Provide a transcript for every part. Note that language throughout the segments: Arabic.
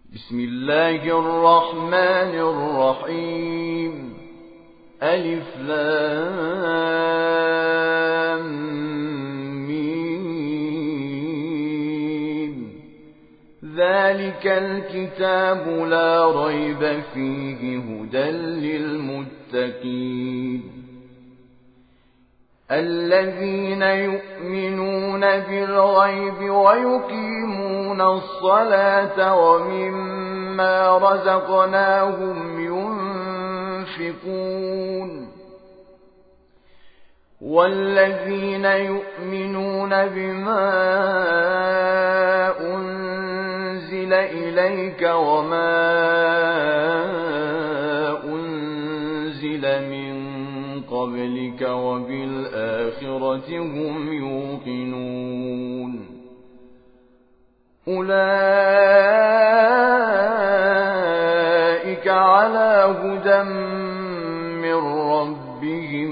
بسم الله الرحمن الرحيم. ألف لام ميم. ذلك الكتاب لا ريب فيه هدى للمتقين الذين يؤمنون بالغيب ويقيمون الصلاة ومما رزقناهم ينفقون والذين يؤمنون بما أنزل إليك وما أنزل من قبلك وبالآخرة هم يوقنون أولئك على هدى من ربهم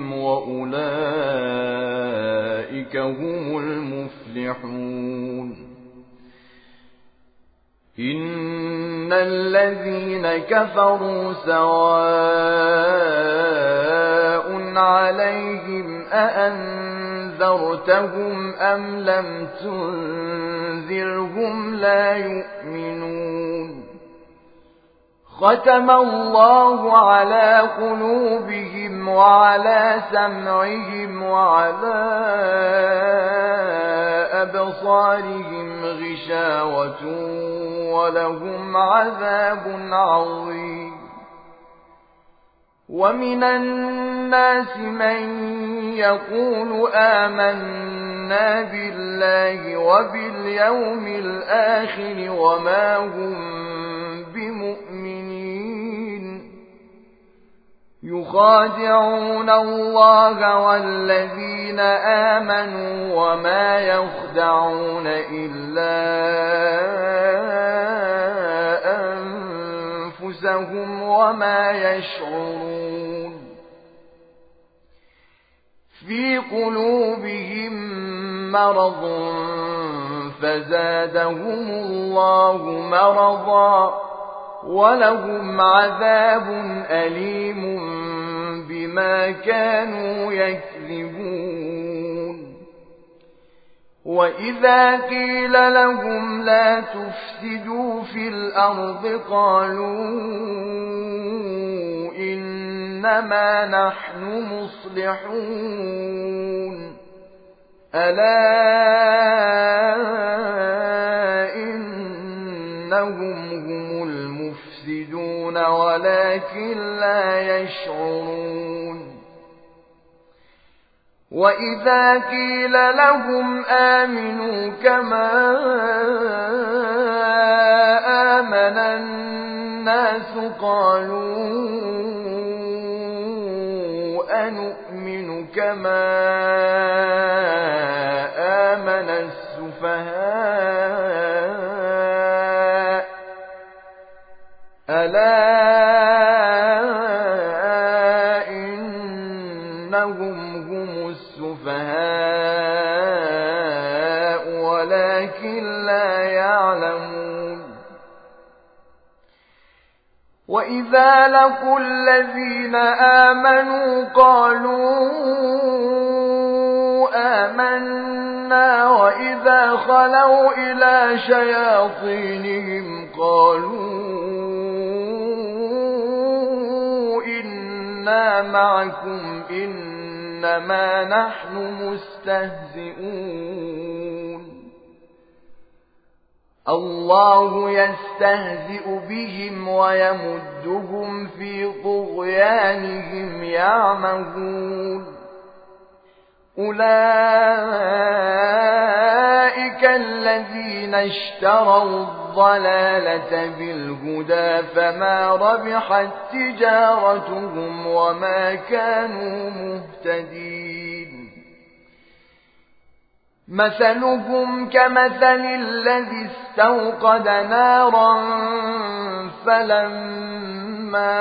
وأولئك هم المفلحون إن الذين كفروا سواء عليهم أأنذرتهم أم لم تنذرهم لا يؤمنون ختم الله على قلوبهم وعلى سمعهم وعلى أبصارهم غشاوة ولهم عذاب عظيم ومن الناس من يقول آمنا بالله وباليوم الآخر وما هم بمؤمنين يخادعون الله والذين آمنوا وما يخدعون إلا أنفسهم وما يشعرون في قلوبهم مرض فزادهم الله مرضا ولهم عذاب أليم بما كانوا يكذبون وإذا قيل لهم لا تفسدوا في الأرض قالوا إنما نحن مصلحون ألا إنهم هم المفسدون ولكن لا يشعرون وإذا قيل لهم آمنوا كما آمن الناس قالوا أنؤمن كما آمن السفهاء ألا إنهم هم السفهاء ولكن لا يعلمون وإذا لقوا الذين آمنوا قالوا آمنا وإذا خلوا إلى شياطينهم قالوا إنا معكم إنما نحن مستهزئون الله يستهزئ بهم ويمدهم في طغيانهم يعمهون أولئك الذين اشتروا الضلالة بالهدى فما ربحت تجارتهم وما كانوا مهتدين مثلهم كمثل الذي استوقد نارا فلما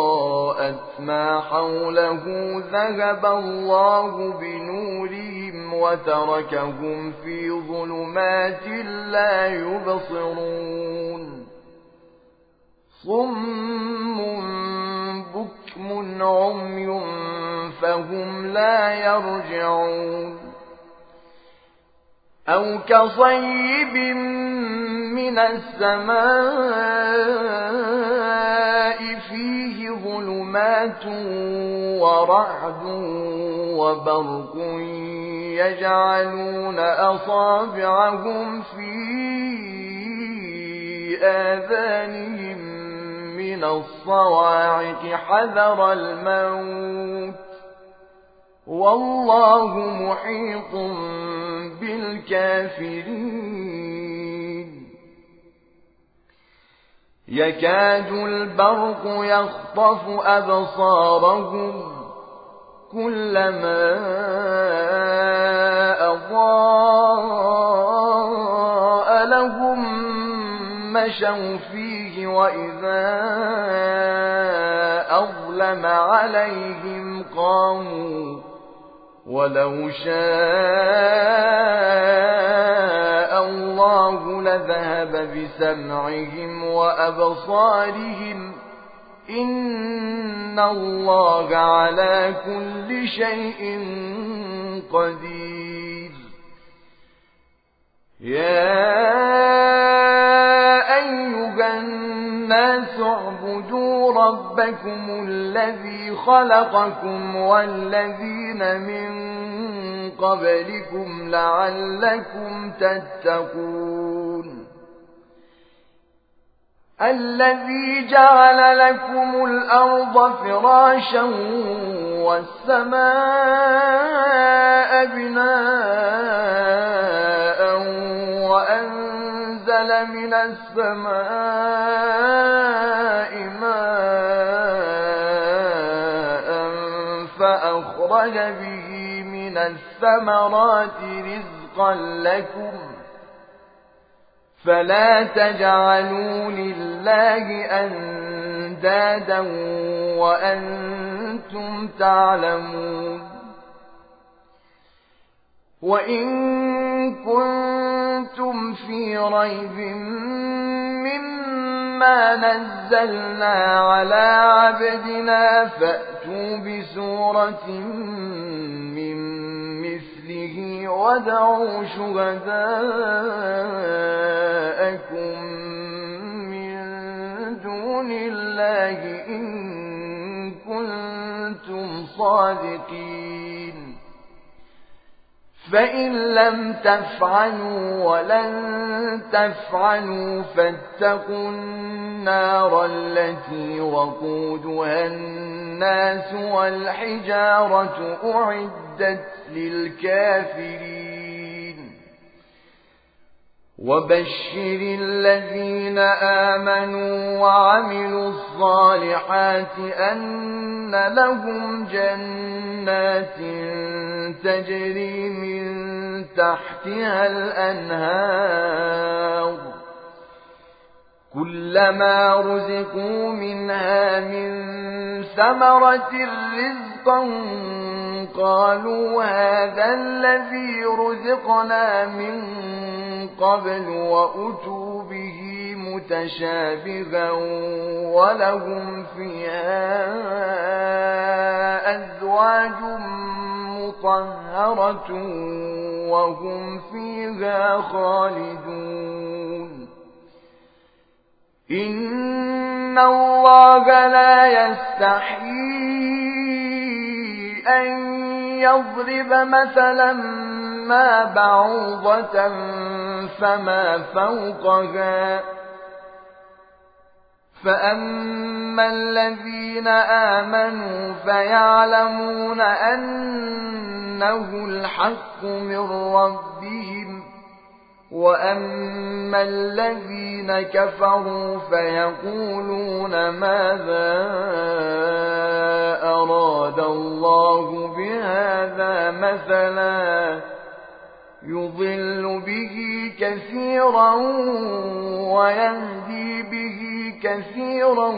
أضاءت ما حوله ذهب الله بنورهم وتركهم في ظلمات لا يبصرون صم بكم عمي فهم لا يرجعون أو كصيب من السماء فيه ظلمات ورعد وبرق يجعلون أصابعهم في آذانهم من الصواعق حذر الموت والله محيط بالكافرين يكاد البرق يخطف أبصارهم كلما أضاء لهم مشوا فيه وإذا أظلم عليهم قاموا ولو شاء الله لذهب بسمعهم وأبصارهم إن الله على كل شيء قدير يا أيها الناس اعبدوا ربكم الذي خلقكم والذين من قبلكم لعلكم تتقون الذي جعل لكم الأرض فراشا والسماء بناء وأنزل من السماء ماء فأخرج به من الثمرات رزقا لكم فلا تجعلوا لله أندادا وأنتم تعلمون وإن كنتم في ريب مما نزلنا على عبدنا فأتوا بسورة من مثله وادعوا شهداءكم من دون الله إن كنتم صادقين فإن لم تفعلوا ولن تفعلوا فاتقوا النار التي وقودها الناس والحجارة أعدت للكافرين وبشر الذين آمنوا وعملوا الصالحات أن لهم جنات تجري من تحتها الأنهار كلما رزقوا منها من ثمرة رزقا قالوا هذا الذي رزقنا من قبل وأتوا به متشابها ولهم فيها أزواج مطهرة وهم فيها خالدون إن الله لا يستحيي أن يضرب مثلا ما بعوضة فما فوقها فأما الذين آمنوا فيعلمون أنه الحق من ربهم وأما الذين كفروا فيقولون ماذا أراد الله بهذا مثلا يضل به كثيرا ويهدي به كثيرا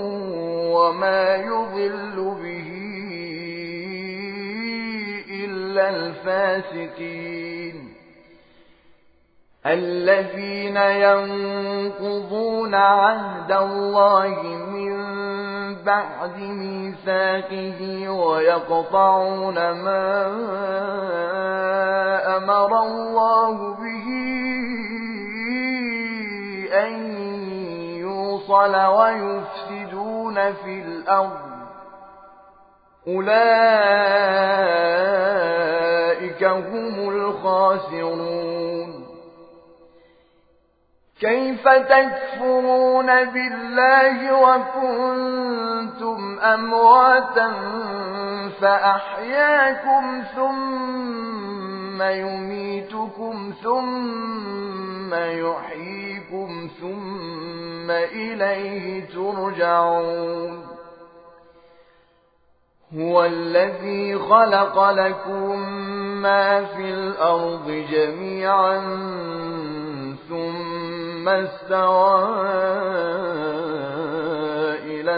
وما يضل به إلا إلى الفاسقين الذين ينقضون عهد الله من بعد ميثاقه ويقطعون ما أمر الله به أن يوصل ويفسدون في الأرض أولئك هم الخاسرون كيف تكفرون بالله وكنتم أمواتا فأحياكم ثم يميتكم ثم يحييكم ثم إليه ترجعون هو الذي خلق لكم ما في الأرض جميعا ثم استوى إلى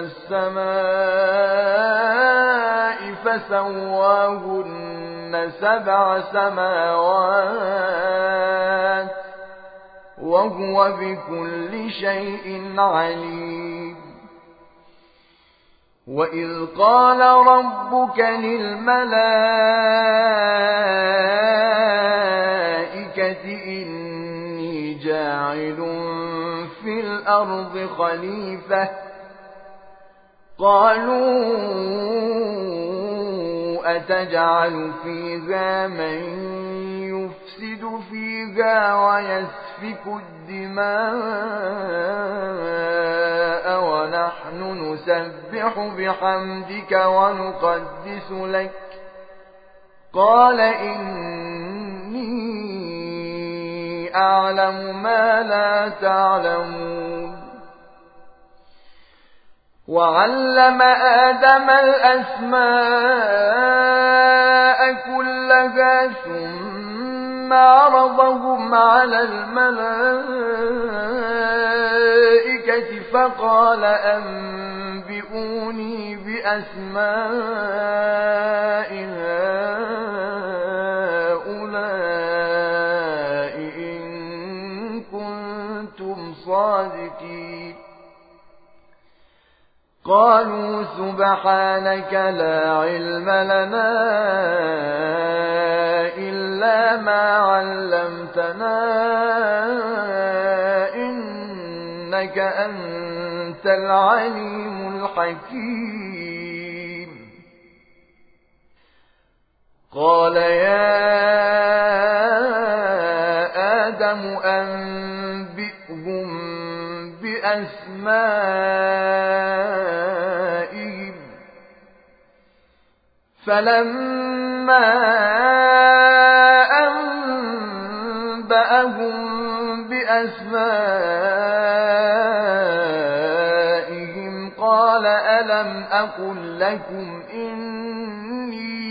السماء فسواهن 7 سماوات وهو بكل شيء عليم وإذ قال ربك للملائكة إني جاعل في الأرض خليفة قالوا أتجعل فيها من يفسد فيها ويسفك الدماء ونحن نسبح بحمدك ونقدس لك قال إني أعلم ما لا تعلمون وعلم آدم الأسماء كلها ثم عرضهم على الملائكة فقال أنبئوني بأسماء هؤلاء إن كنتم صادقين قالوا سبحانك لا علم لنا إلا ما علمتنا إنك أنت العليم الحكيم قال يا آدم أنبئهم بأسمائهم فلما أنبأهم بأسمائهم قال ألم أقل لكم إني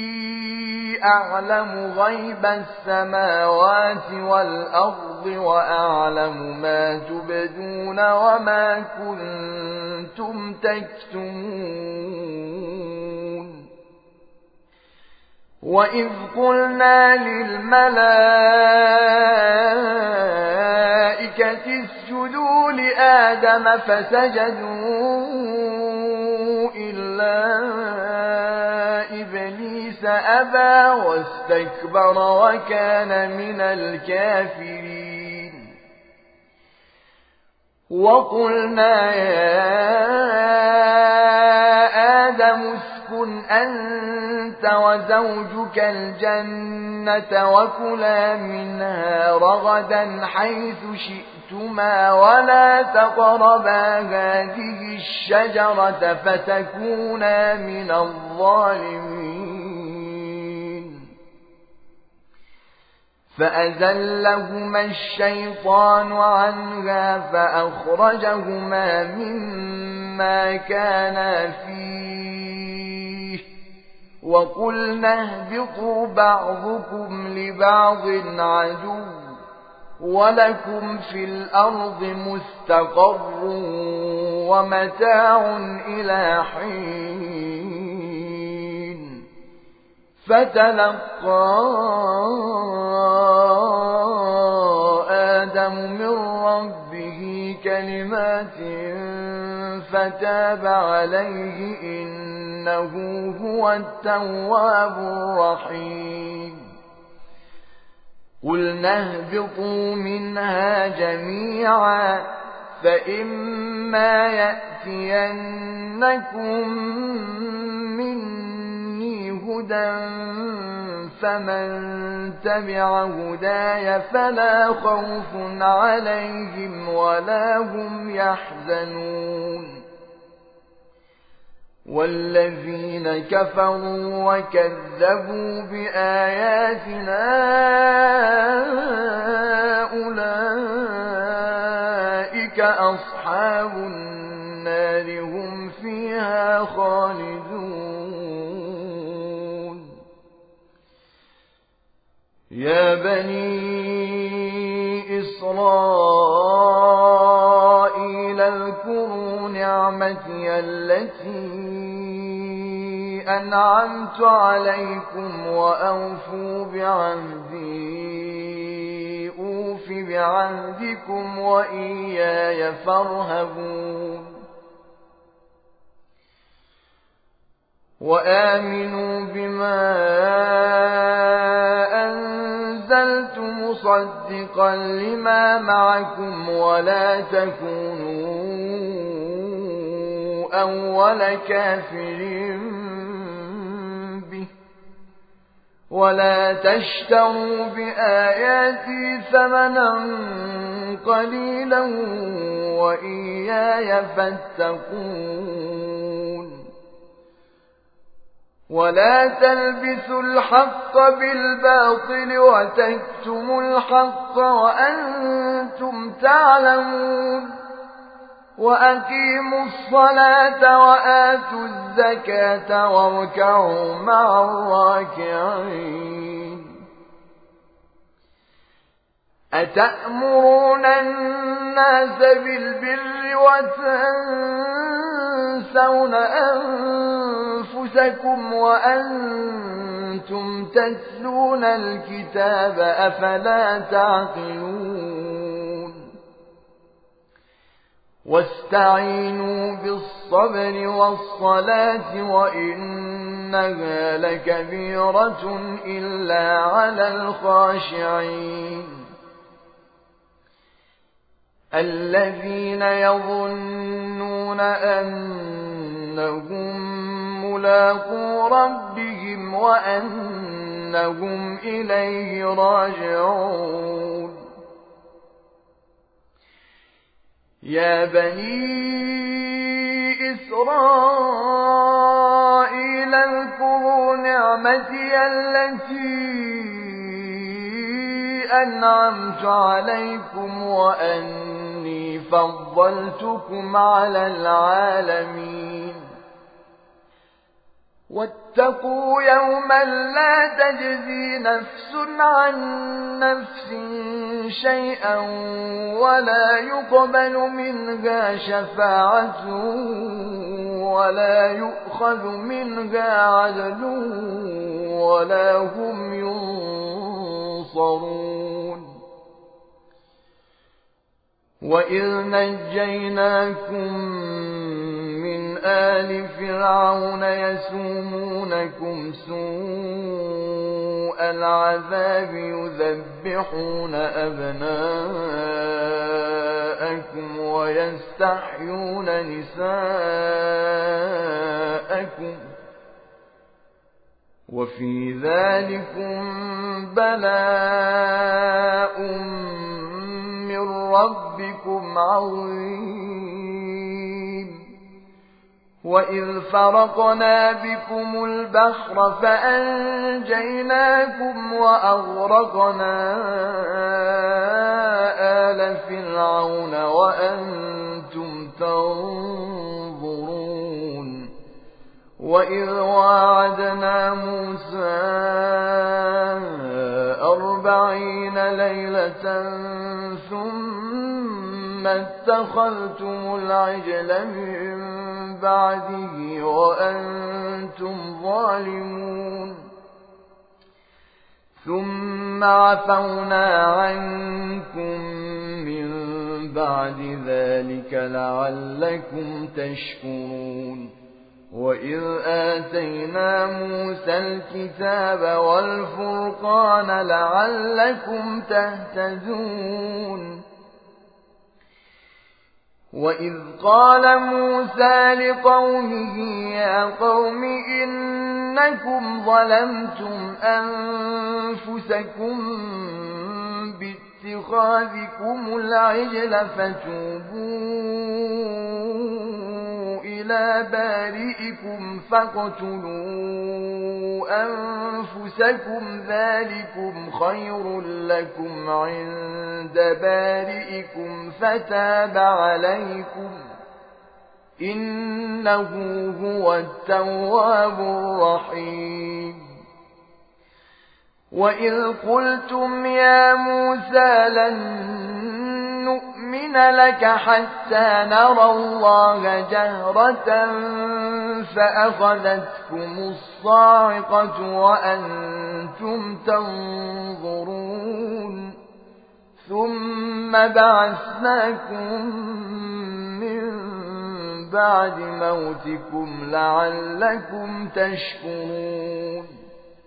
أعلم غيب السماوات والأرض وأعلم ما تبدون وما كنتم تكتمون وإذ قلنا للملائكة اسجدوا لآدم فسجدوا إلا إبليس أبى واستكبر وكان من الكافرين وقلنا يا آدم اسكن أنت وزوجك الجنة وكلا منها رغدا حيث شئتما ولا تقربا هذه الشجرة فتكونا من الظالمين فأزلهما الشيطان عنها فأخرجهما مما كانا فيه وقلنا اهبطوا بعضكم لبعض عدو ولكم في الأرض مستقر ومتاع إلى حين فتلقى آدم من ربه كلمات فتاب عليه إنه هو التواب الرحيم قلنا اهبطوا منها جميعا فإما يأتينكم مني هدى فمن تبع هداي فلا خوف عليهم ولا هم يحزنون والذين كفروا وكذبوا بآياتنا أولئك أصحاب النار هم فيها خالدون يا بني إسرائيل اذكروا نعمتي التي أنعمت عليكم وأوفوا بعهدي أوف بعهدكم وإياي فارهبون وآمنوا بما أنزلت مصدقا لما معكم ولا تكونوا أول كافر به ولا تشتروا بآياتي ثمنا قليلا وإياي فاتقون ولا تلبسوا الحق بالباطل وتكتموا الحق وأنتم تعلمون وأقيموا الصلاة وآتوا الزكاة واركعوا مع الراكعين أتأمرون الناس بالبر وتنسون أنفسكم وأنتم تتلون الكتاب أفلا تعقلون واستعينوا بالصبر والصلاة وإنها لكبيرة إلا على الخاشعين الذين يظنون أنهم ملاقو ربهم وأنهم إليه راجعون يا بني إسرائيل اذكروا نعمتي التي أنعمت عليكم وأني فضلتكم على العالمين واتقوا يوما لا تجزي نفس عن نفس شيئا ولا يقبل منها شفاعة ولا يؤخذ منها عدل ولا هم ينصرون وإذ نجيناكم من آل فرعون يسومونكم سوء العذاب يذبحون أبناءكم ويستحيون نساءكم وفي ذلكم بلاء من ربكم عظيم وإذ فرقنا بكم البحر فأنجيناكم وأغرقنا آل فرعون وأنتم تنظرون وإذ واعدنا موسى 40 ليلة ثم اتخذتم العجل من بعده وأنتم ظالمون ثم عفونا عنكم من بعد ذلك لعلكم تشكرون وإذ آتينا موسى الكتاب والفرقان لعلكم تهتدون وإذ قال موسى لقومه يا قوم إنكم ظلمتم أنفسكم باتخاذكم العجل فتوبوا إلى بارئكم فاقتلوا أنفسكم ذلكم خير لكم عند بارئكم فتاب عليكم إنه هو التواب الرحيم وإذ قلتم يا موسى لن نؤمن لك حتى نرى الله جهرة فأخذتكم الصاعقة وأنتم تنظرون ثم بعثناكم من بعد موتكم لعلكم تشكرون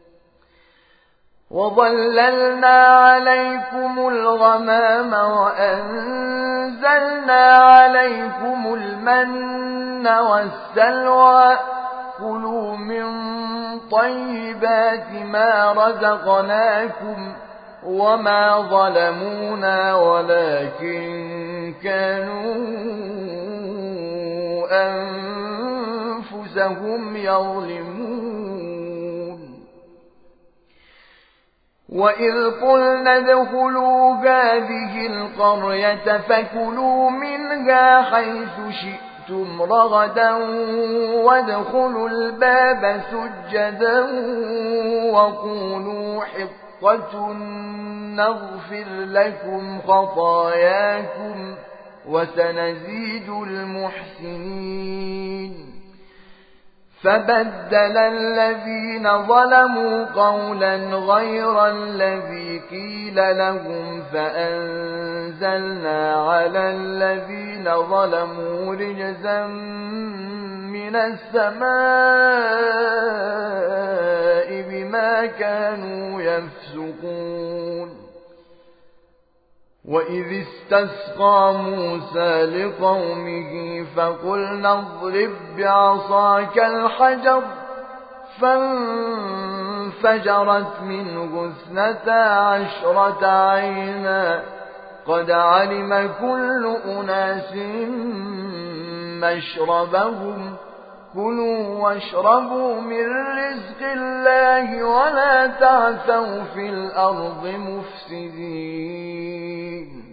وظللنا عليكم الغمام وأنزلنا عليكم المن والسلوى كلوا من طيبات ما رزقناكم وما ظلمونا ولكن كانوا أنفسهم يظلمون وإذ قلنا ادخلوا هذه القرية فكلوا منها حيث شئتم رغدا وادخلوا الباب سجدا وقولوا حطة نغفر لكم خطاياكم وسنزيد المحسنين فبدل الذين ظلموا قولا غير الذي قيل لهم فأنزلنا على الذين ظلموا رجزا من السماء بما كانوا يفسقون وإذ استسقى موسى لقومه فقلنا اضرب بعصاك الحجر فانفجرت منه 12 عينا قد علم كل أناس مشربهم كلوا واشربوا من رزق الله ولا تعثوا في الأرض مفسدين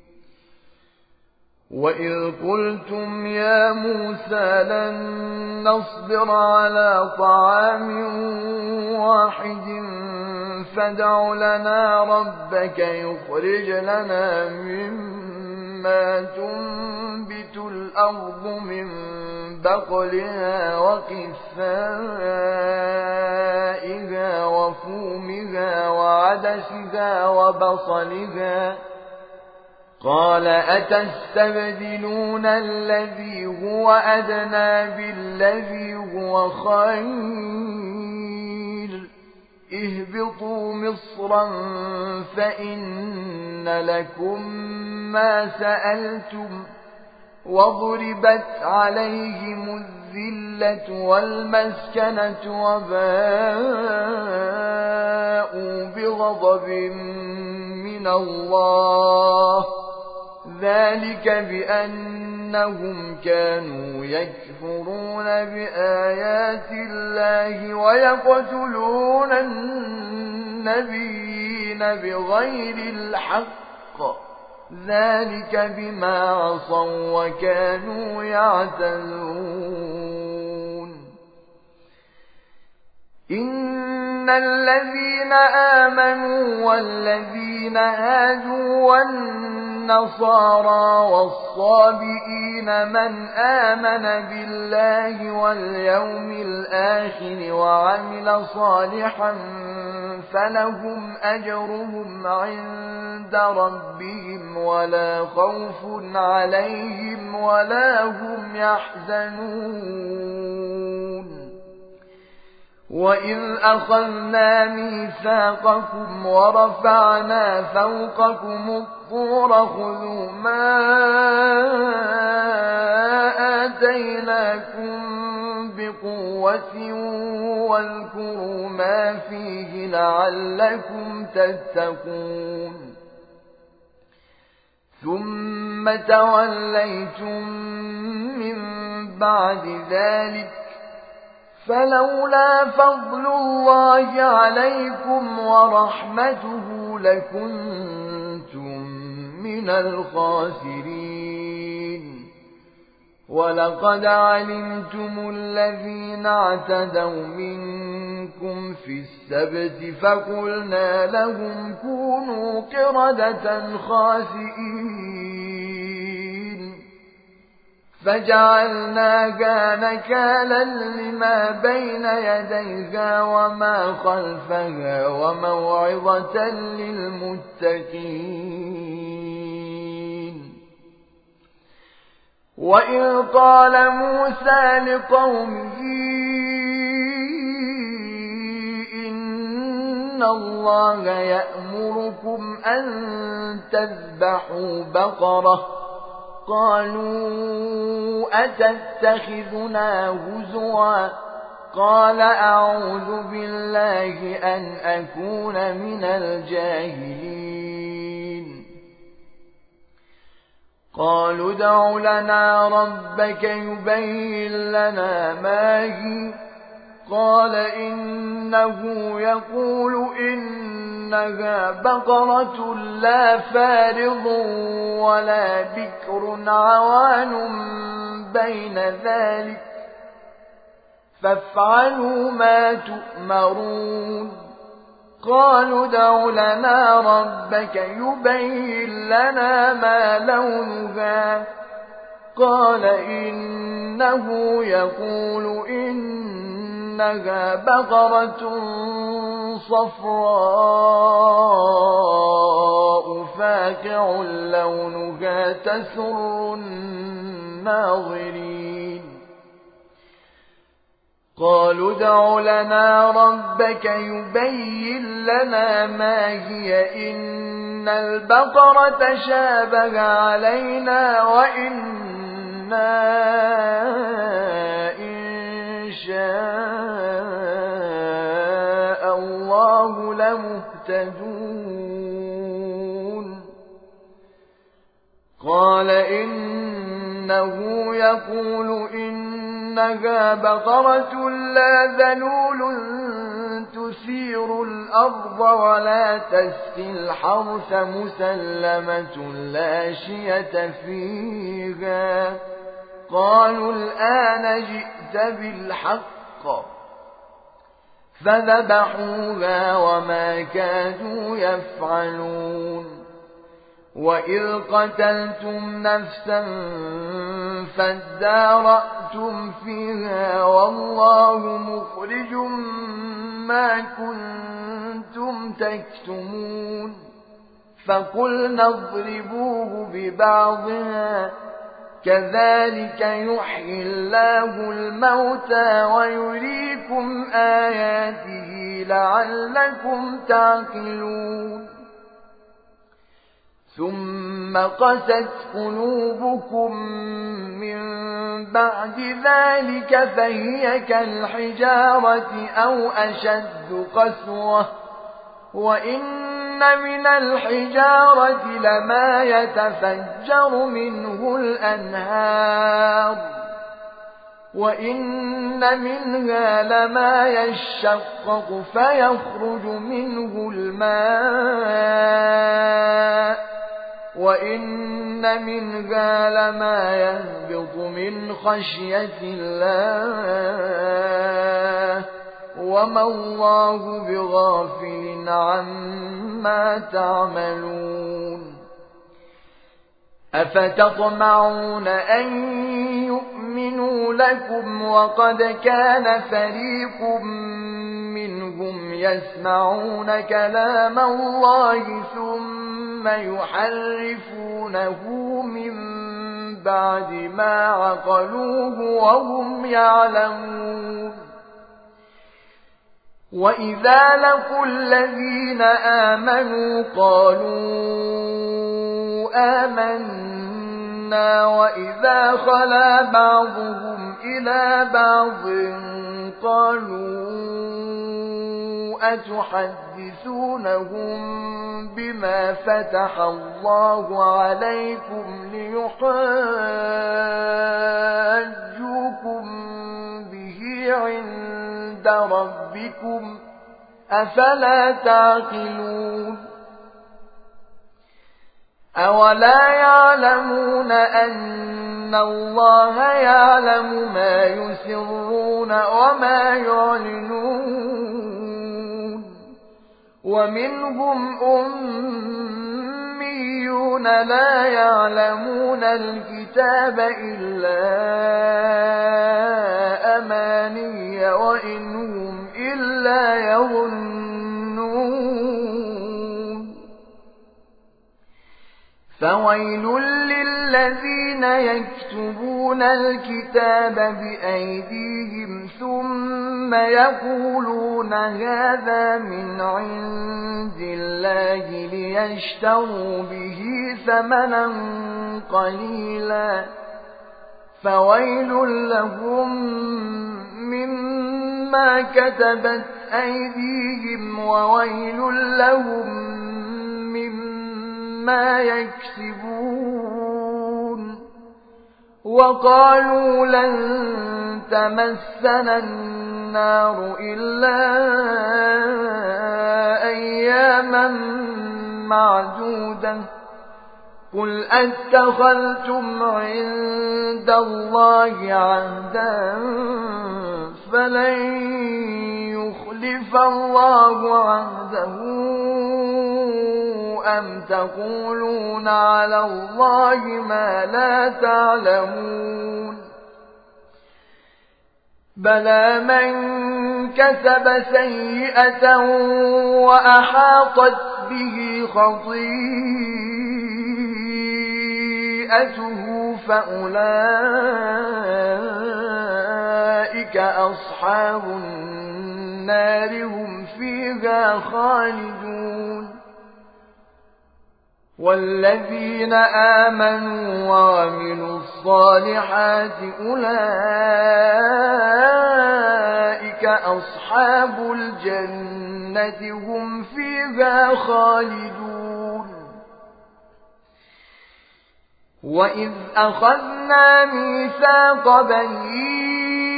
وإذ قلتم يا موسى لن نصبر على طعام واحد فادع لنا ربك يخرج لنا مما تنبت الأرض من بقلها وقثائها وفومها وعدسها وبصلها قال أتستبدلون الذي هو أدنى بالذي هو خير اهبطوا مصرا فإن لكم ما سألتم وضربت عليهم الذلة والمسكنة وباءوا بغضب من الله ذلك بأنهم كانوا يكفرون بآيات الله ويقتلون النبيين بغير الحق ذلك بما عصوا وكانوا يعتدون إن الذين آمنوا والذين هادوا والنصارى والصابئين من آمن بالله واليوم الآخر وعمل صالحا فلهم أجرهم عند ربهم ولا خوف عليهم ولا هم يحزنون وإذ أخذنا ميثاقكم ورفعنا فوقكم الطور خذوا ما آتيناكم بقوة واذكروا ما فيه لعلكم تتقون ثم توليتم من بعد ذلك فلولا فضل الله عليكم ورحمته لكنتم من الخاسرين ولقد علمتم الذين اعتدوا منكم في السبت فقلنا لهم كونوا قردة خاسئين فجعلناها نكالا لما بين يديها وما خلفها وموعظة للمتقين وإذ قال موسى لقومه إن الله يأمركم أن تذبحوا بقرة قالوا أتتخذنا هزوا قال أعوذ بالله أن أكون من الجاهلين قالوا ادع لنا ربك يبين لنا ما هي قال إنه يقول إنها بقرة لا فارض ولا بكر عوان بين ذلك فافعلوا ما تؤمرون قالوا ادع لنا ربك يبين لنا ما لونها قال إنه يقول إنها بقرة صفراء فاقع لونها تسر الناظرين قالوا ادع لنا ربك يبين لنا ما هي إن البقرة شابه علينا وإنا إن شاء الله لمهتدون قال إنه يقول إنها بقرة لا ذلول تثير الأرض ولا تسقي الحرث مسلمة لا شية فيها قالوا الآن جئت بالحق فذبحوها وما كادوا يفعلون وإذ قتلتم نفسا فادارأتم فيها والله مخرج ما كنتم تكتمون فقلنا اضربوه ببعضها كذلك يحيي الله الموتى ويريكم آياته لعلكم تعقلون ثم قست قلوبكم من بعد ذلك فهي كالحجارة أو أشد قسوة وإن من الحجارة لما يتفجر منه الأنهار وإن منها لما يشقق فيخرج منه الماء وإن منها لما يهبط من خشية الله وما الله بغافل عما تعملون أفتطمعون أن يؤمنوا لكم وقد كان فريق منهم منهم يسمعون كلام الله ثم يحرفونه من بعد ما عقلوه وهم يعلمون وإذا لقوا الذين آمنوا قالوا آمنا وإذا خلا بعضهم إلى بعض قالوا أتحدثونهم بما فتح الله عليكم ليحاجوكم به عند ربكم أفلا تعقلون أولا يعلمون أن الله يعلم ما يسرون وما يعلنون ومنهم أميون لا يعلمون الكتاب إلا أماني وإن هم إلا يظنون فويل للذين يكتبون الكتاب بأيديهم ثم يقولون هذا من عند الله ليشتروا به ثمنا قليلا فويل لهم مما كتبت أيديهم وويل لهم مما يكسبون وقالوا لن تمسنا النار إلا أياما معدودة قل أتخذتم عند الله عهدا فلن يخلف الله عهده أم تقولون على الله ما لا تعلمون بلى من كسب سيئة وأحاطت به خطيئته فأولئك أصحاب النار هم فيها خالدون والذين آمنوا وعملوا الصالحات أولئك أصحاب الجنة هم فيها خالدون وإذ أخذنا ميثاق بني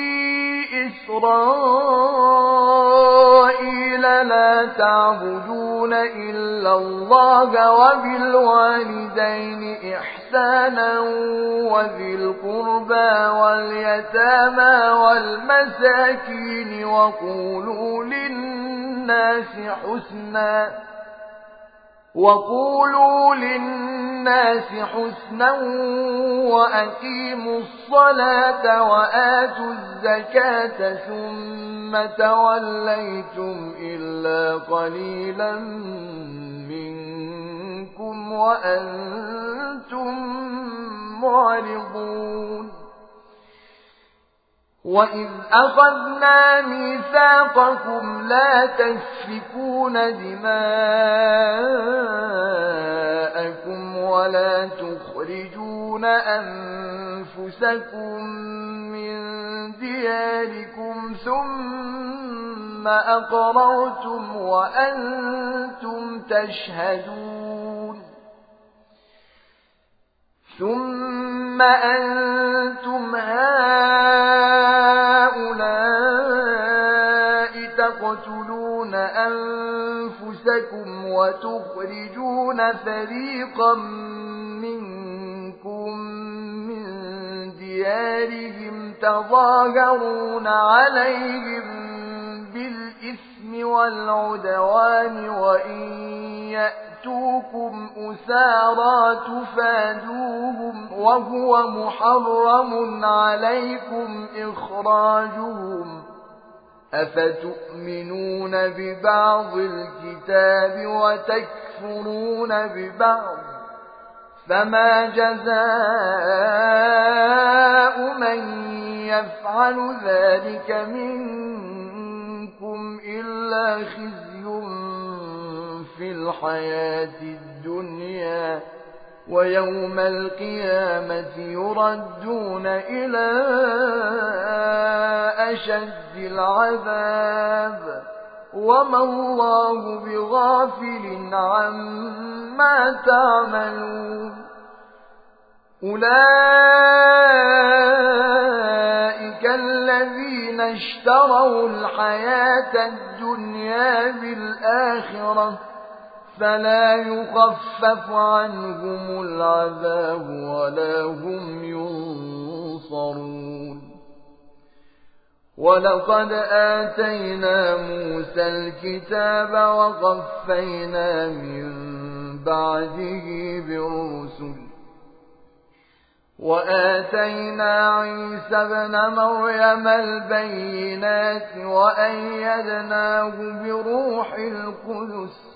إسرائيل لا تعبدون إلا الله وبالوالدين إحسانا وذي القربى واليتامى والمساكين وقولوا للناس حسنا وأقيموا الصلاة وآتوا الزكاة ثم توليتم إلا قليلا منكم وأنتم معرضون وإذ أخذنا ميثاقكم لا تسفكون دماءكم ولا تخرجون أنفسكم من دياركم ثم أقررتم وأنتم تشهدون ثم أنتم هؤلاء تقتلون أنفسكم وتخرجون فريقا منكم من ديارهم تظاهرون عليهم بالإثم والعدوان وإن يأتوكم أسارى تفادوهم وهو محرم عليكم إخراجهم أفتؤمنون ببعض الكتاب وتكفرون ببعض فما جزاء من يفعل ذلك منكم إلا خزي في الحياة الدنيا ويوم القيامة يردون إلى أشد العذاب وما الله بغافل عما تعملون أولئك الذين اشتروا الحياة الدنيا بالآخرة فلا يخفف عنهم العذاب ولا هم ينصرون ولقد آتينا موسى الكتاب وقفينا من بعده بالرسل وآتينا عيسى ابن مريم البينات وأيدناه بروح القدس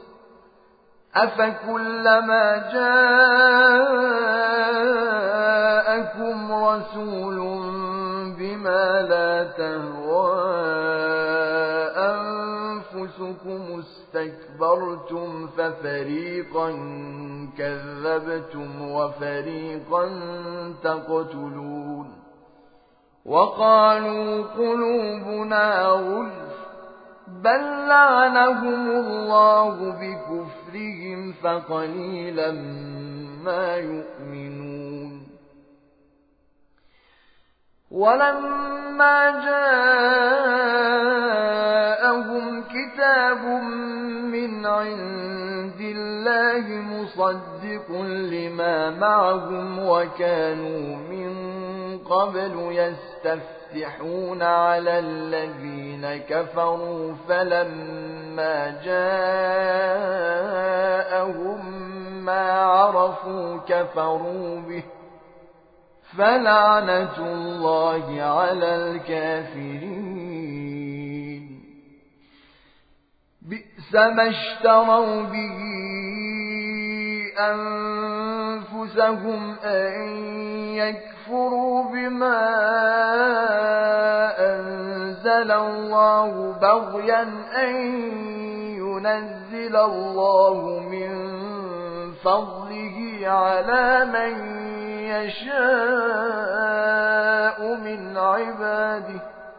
أفكلما جاءكم رسول بما لا تهوى أنفسكم استكبرتم ففريقا كذبتم وفريقا تقتلون وقالوا قلوبنا غلف بل لعنهم الله بكفرهم فقليلا ما يؤمنون ولما جاءهم كتاب من عند الله مصدق لما معهم وكانوا من قبل يستفتحون على الذين كفروا فلما جاءهم ما عرفوا كفروا به فلعنة الله على الكافرين بئس ما اشتروا به أنفسهم أن يكفروا بما أنزل الله بغيا أن ينزل الله من فضله على من يشاء من عباده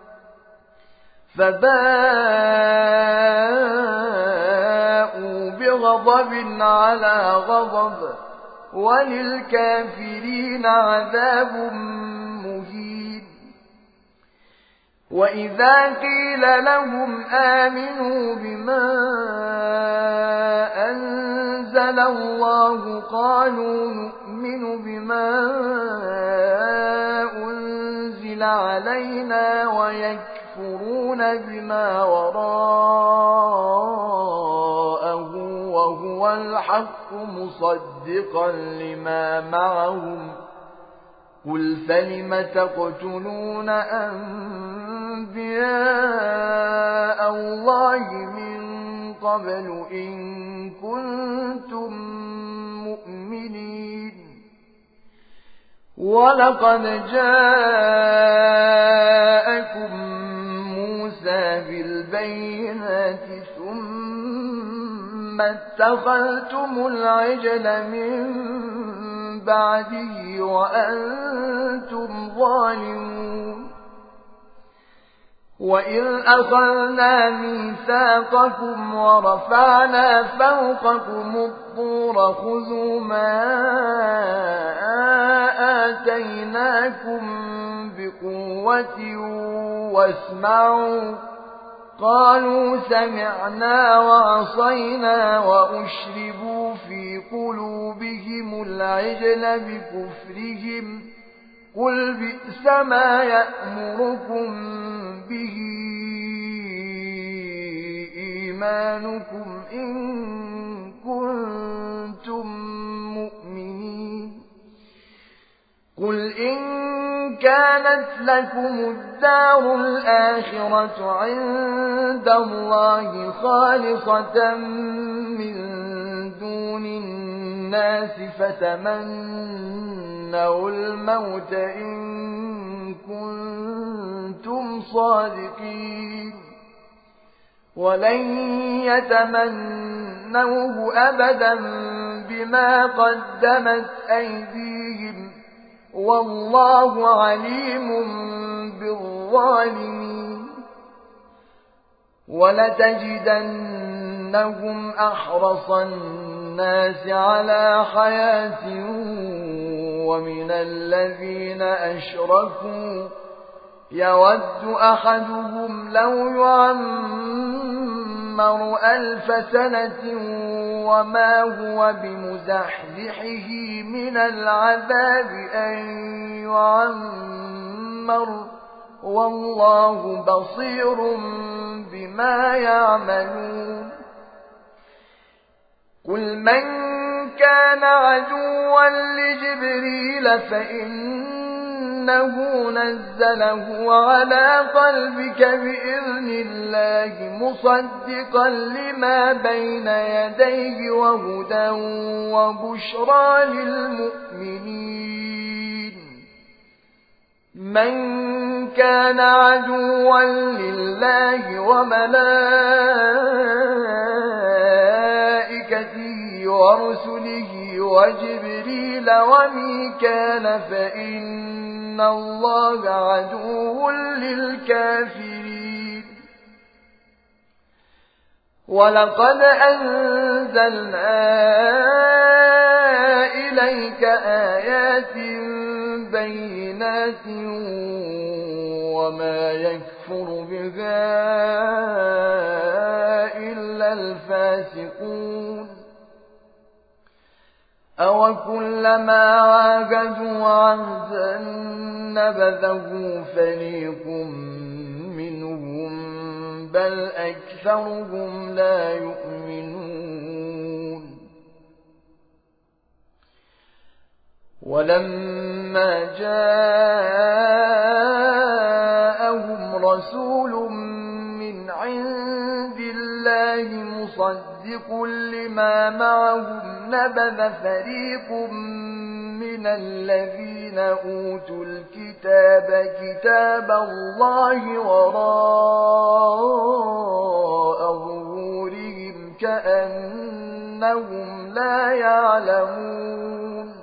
فباءوا بغضب على غضب وللكافرين عذاب مهين وإذا قيل لهم آمنوا بما أنزل الله قالوا نؤمن بما أنزل علينا ويكفرون بما وراءه وهو الحق مصدقا لما معهم قل فلم تقتلون أنبياء الله من قبل إن كنتم مؤمنين ولقد جاءكم موسى بالبينات ثم اتخذتم العجل من بعده وأنتم ظالمون وإذ أخذنا ميثاقكم ورفعنا فوقكم الطور خذوا ما آتيناكم بقوة واسمعوا قالوا سمعنا وعصينا وأشربوا في قلوبهم العجل بكفرهم قل بئس ما يأمركم به إيمانكم إن كنتم مؤمنين قل إن كانت لكم الدار الآخرة عند الله خالصة من دون الناس فتمنوا الموت إن كنتم صادقين ولن يتمنوه أبدا بما قدمت أيديهم والله عليم بالظالمين ولتجدنهم أحرص الناس على حياة ومن الذين أشركوا يود أحدهم لو يعمر 1000 سنة وما هو بمزحزحه من العذاب أن يعمر والله بصير بما يعملون قل من كان عدوا لجبريل فإنه نزله على قلبك بإذن الله مصدقا لما بين يديه وهدى وبشرى للمؤمنين من كان عدوا لله وملائكته ورسله وجبريل وميكال فإن الله عدو للكافرين ولقد أنزلنا إليك آيات بينات وما يكفر بها إلا الفاسقون أوكلما عاهدوا عهدا نبذه فريق منهم بل أكثرهم لا يؤمنون ولما جاءهم رسول من عند الله مصدق لما معهم نبذ فريق من الذين أوتوا الكتاب كتاب الله وراء ظهورهم كأنهم لا يعلمون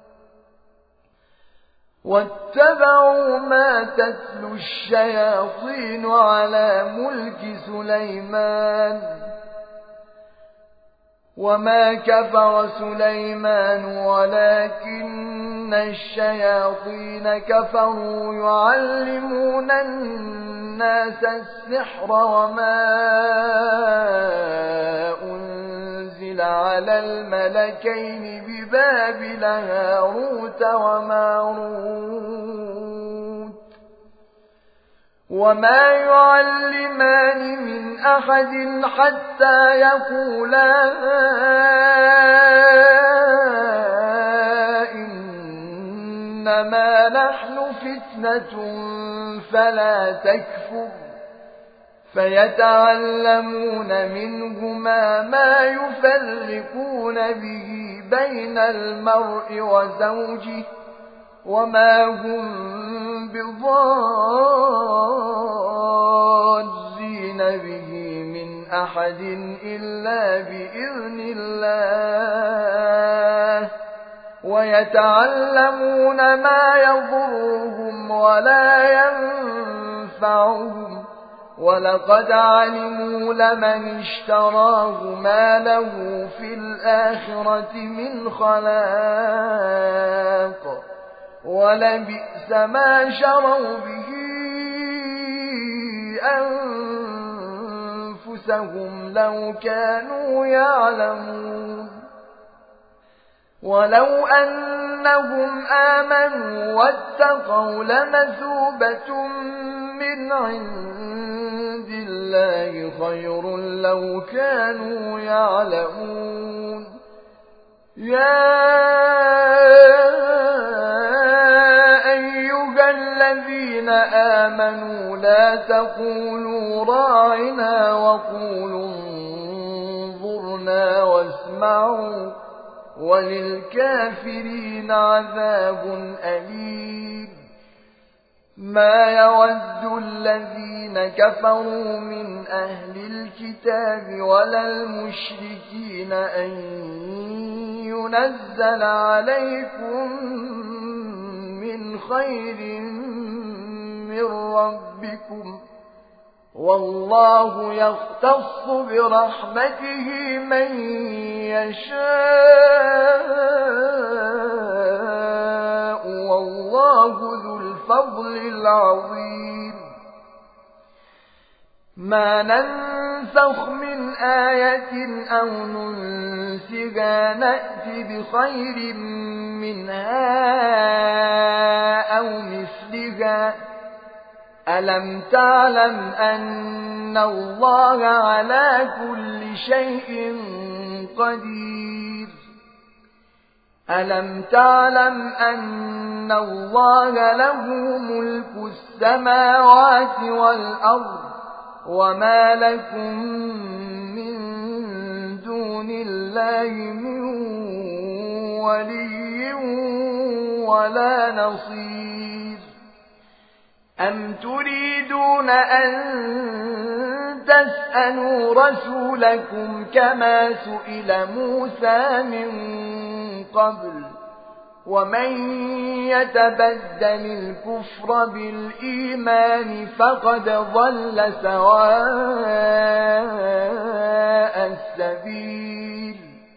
واتبعوا ما تتلو الشياطين على ملك سليمان وما كفر سليمان ولكن الشياطين كفروا يعلمون الناس السحر وما أنزل على الملكين ببابل هاروت وماروت وما يعلمان من أحد حتى يقولا إنما نحن فتنة فلا تكفر فيتعلمون منهما ما يفرقون به بين المرء وزوجه وما هم بضارين به من أحد إلا بإذن الله ويتعلمون ما يضرهم ولا ينفعهم ولقد علموا لمن اشتراه ما له في الآخرة من خلاق ولبئس ما شروا به أنفسهم لو كانوا يعلمون ولو أنهم آمنوا واتقوا لمثوبة من عند الله خير لو كانوا يعلمون يا أيها ولا تقولوا راعنا وقولوا انظرنا واسمعوا وللكافرين عذاب أليم. ما يود الذين كفروا من أهل الكتاب ولا المشركين أن ينزل عليكم من خير من ربكم، والله يختص برحمته من يشاء، والله ذو الفضل العظيم. ما ننسخ من آية أو ننسها نأتي بخير منها أو مثلها. ألم تعلم أن الله على كل شيء قدير؟ ألم تعلم أن الله له ملك السماوات والأرض وما لكم من دون الله من ولي ولا نصير. أم تريدون أن تسألوا رسولكم كما سئل موسى من قبل؟ ومن يتبدل الكفر بالإيمان فقد ضل سواء السبيل.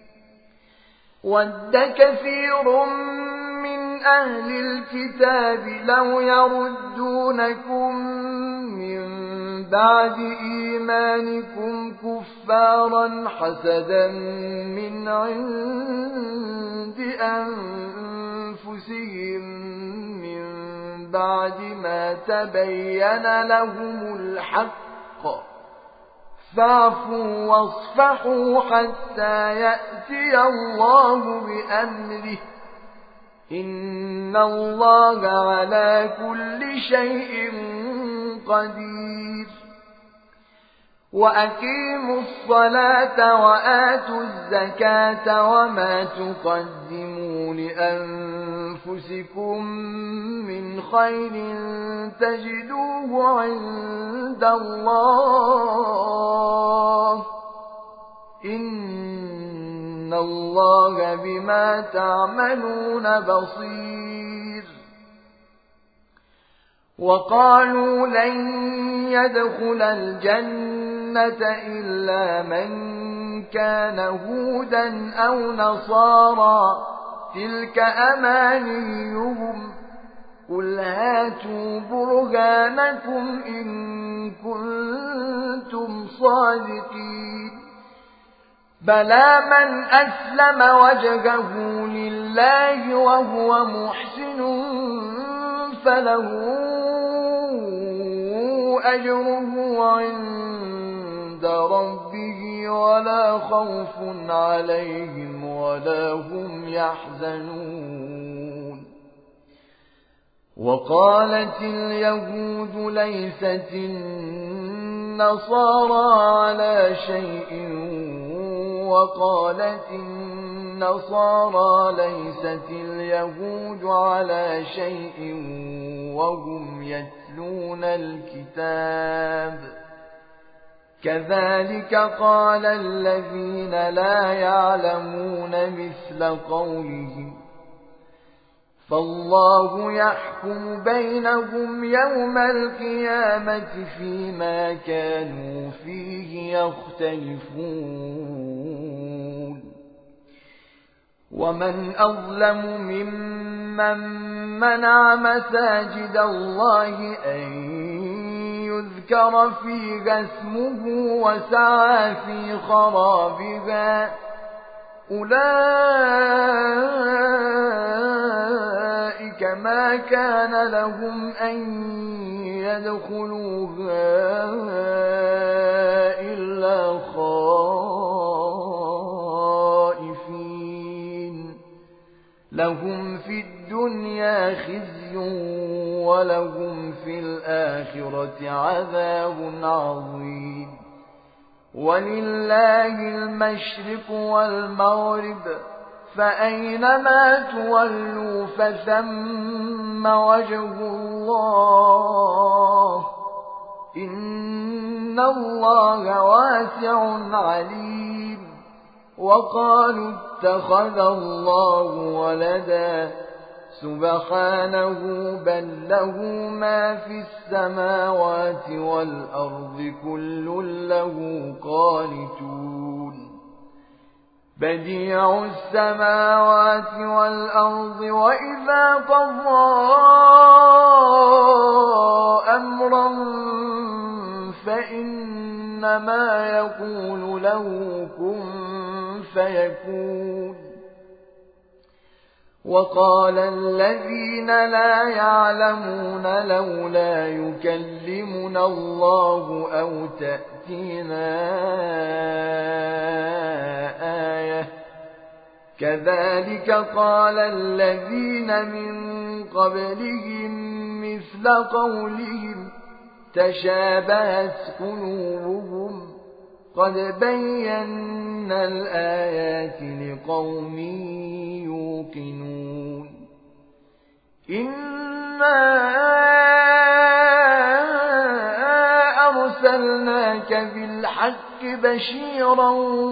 ود كثير من أهل الكتاب لو يردونكم من بعد إيمانكم كفارا حسدا من عند أنفسهم من بعد ما تبين لهم الحق، فاعفوا واصفحوا حتى يأتي الله بأمره، إن الله على كل شيء قدير. وأقيموا الصلاة وآتوا الزكاة وما تقدموا لأنفسكم من خير تجدوه عند الله، إن الله بما تعملون بصير. وقالوا لن يدخل الجنة إلا من كان هودا أو نصارى، تلك أمانيهم، قل هاتوا برهانكم إن كنتم صادقين. بلى من أسلم وجهه لله وهو محسن فله أجره عند ربه ولا خوف عليهم ولا هم يحزنون. وقالت اليهود ليست النصارى على شيء، وقالت النصارى ليست اليهود على شيء وهم يتلون الكتاب، كذلك قال الذين لا يعلمون مثل قولهم. فالله يحكم بينهم يوم القيامة فيما كانوا فيه يختلفون. ومن أظلم ممن منع مساجد الله أن يذكر فيها اسمه وسعى في خرابها، أولئك ما كان لهم أن يدخلوها إلا خائفين، لهم في الدنيا خزي ولهم في الآخرة عذاب عظيم. ولله المشرق والمغرب فأينما تولوا فثم وجه الله إن الله واسع عليم. وقالوا اتخذ الله ولدا سبحانه بل له ما في السماوات والأرض كل له قانتون. بديع السماوات والأرض وإذا قضى أمرا فإنما يقول له كن فيكون. وقال الذين لا يعلمون لولا يكلمنا الله أو تأتينا آية كذلك قال الذين من قبلهم مثل قولهم تشابهت قلوبهم قد بينا الآيات لقوم يوقنون. إنا أرسلناك بالحق بشيرا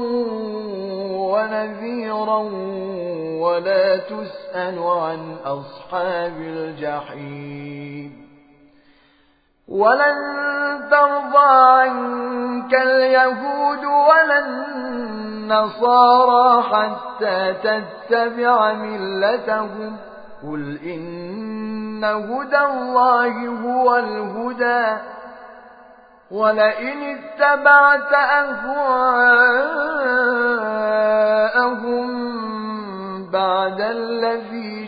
ونذيرا ولا تسأل عن أصحاب الجحيم. ولن ترضى عنك اليهود ولا النصارى حتى تتبع ملتهم قل إن هدى الله هو الهدى ولئن اتبعت أهواءهم بعد الذي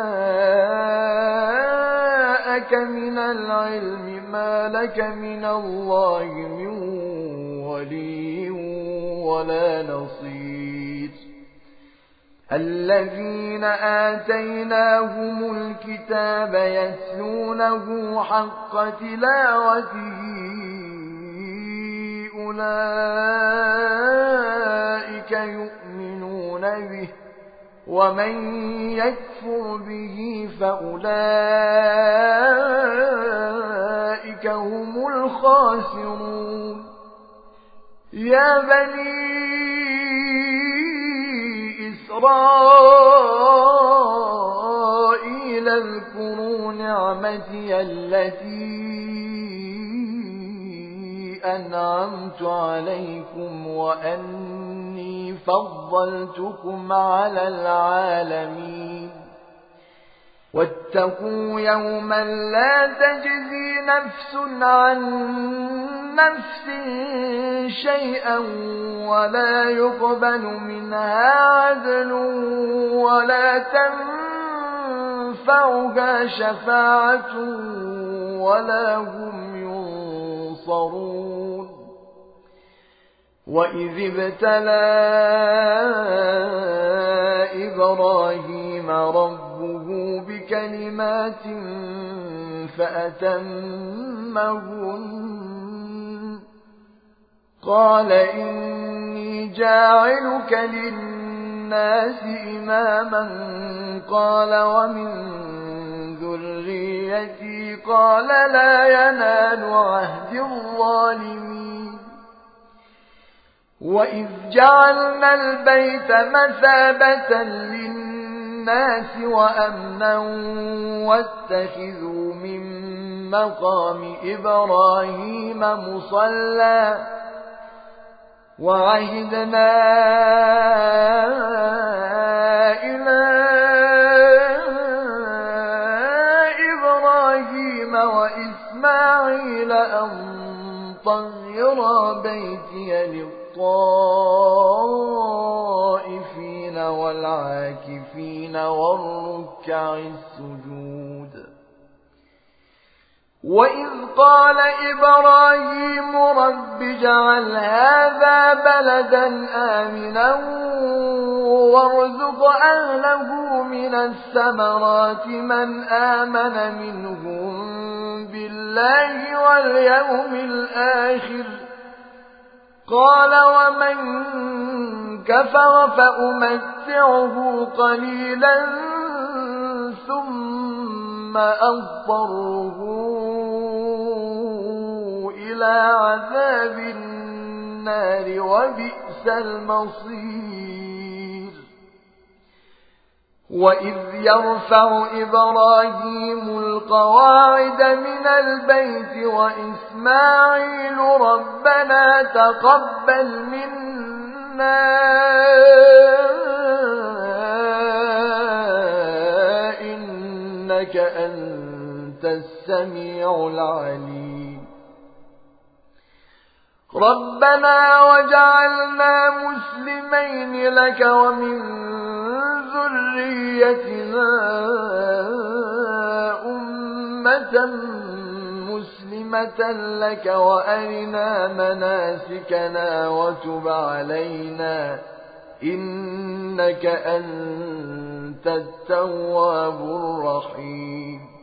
جاءك من العلم ما لك من الله من ولي ولا نصير. الذين آتيناهم الكتاب يتلونه حق تلاوته أولئك يؤمنون به ومن يكفر به فأولئك هم الخاسرون. يا بني إسرائيل اذكروا نعمتي التي أنعمت عليكم وأني فضلتكم على العالمين. واتقوا يوما لا تجزي نفس عن نفس شيئا ولا يقبل منها عدل ولا تنفعها شفاعة ولا هم ينصرون. وإذ ابتلى إبراهيم ربه بكلمات فأتمهن قال إني جاعلك للناس إماما قال ومن ذريتي قال لا ينال عهد الظالمين. وإذ جعلنا البيت مثابة للناس وأمنا واتخذوا من مقام إبراهيم مصلى وعهدنا إلى إبراهيم وإسماعيل أن طهرا بيتي للطائفين والعاكفين والركع السجود. وإذ قال إبراهيم رب اجعل هذا بلدا آمنا وارزق أهله من الثمرات من آمن منهم بالله واليوم الآخر قال ومن كفر فأمتعه قليلا ثم أضطره إلى عذاب النار وبئس المصير. وإذ يرفع إبراهيم القواعد من البيت وإسماعيل ربنا تقبل منا إنك أنت السميع العليم. ربنا وجعلنا مسلمين لك ومن ذريتنا أمة مسلمة لك وأرنا مناسكنا وتب علينا إنك أنت التواب الرحيم.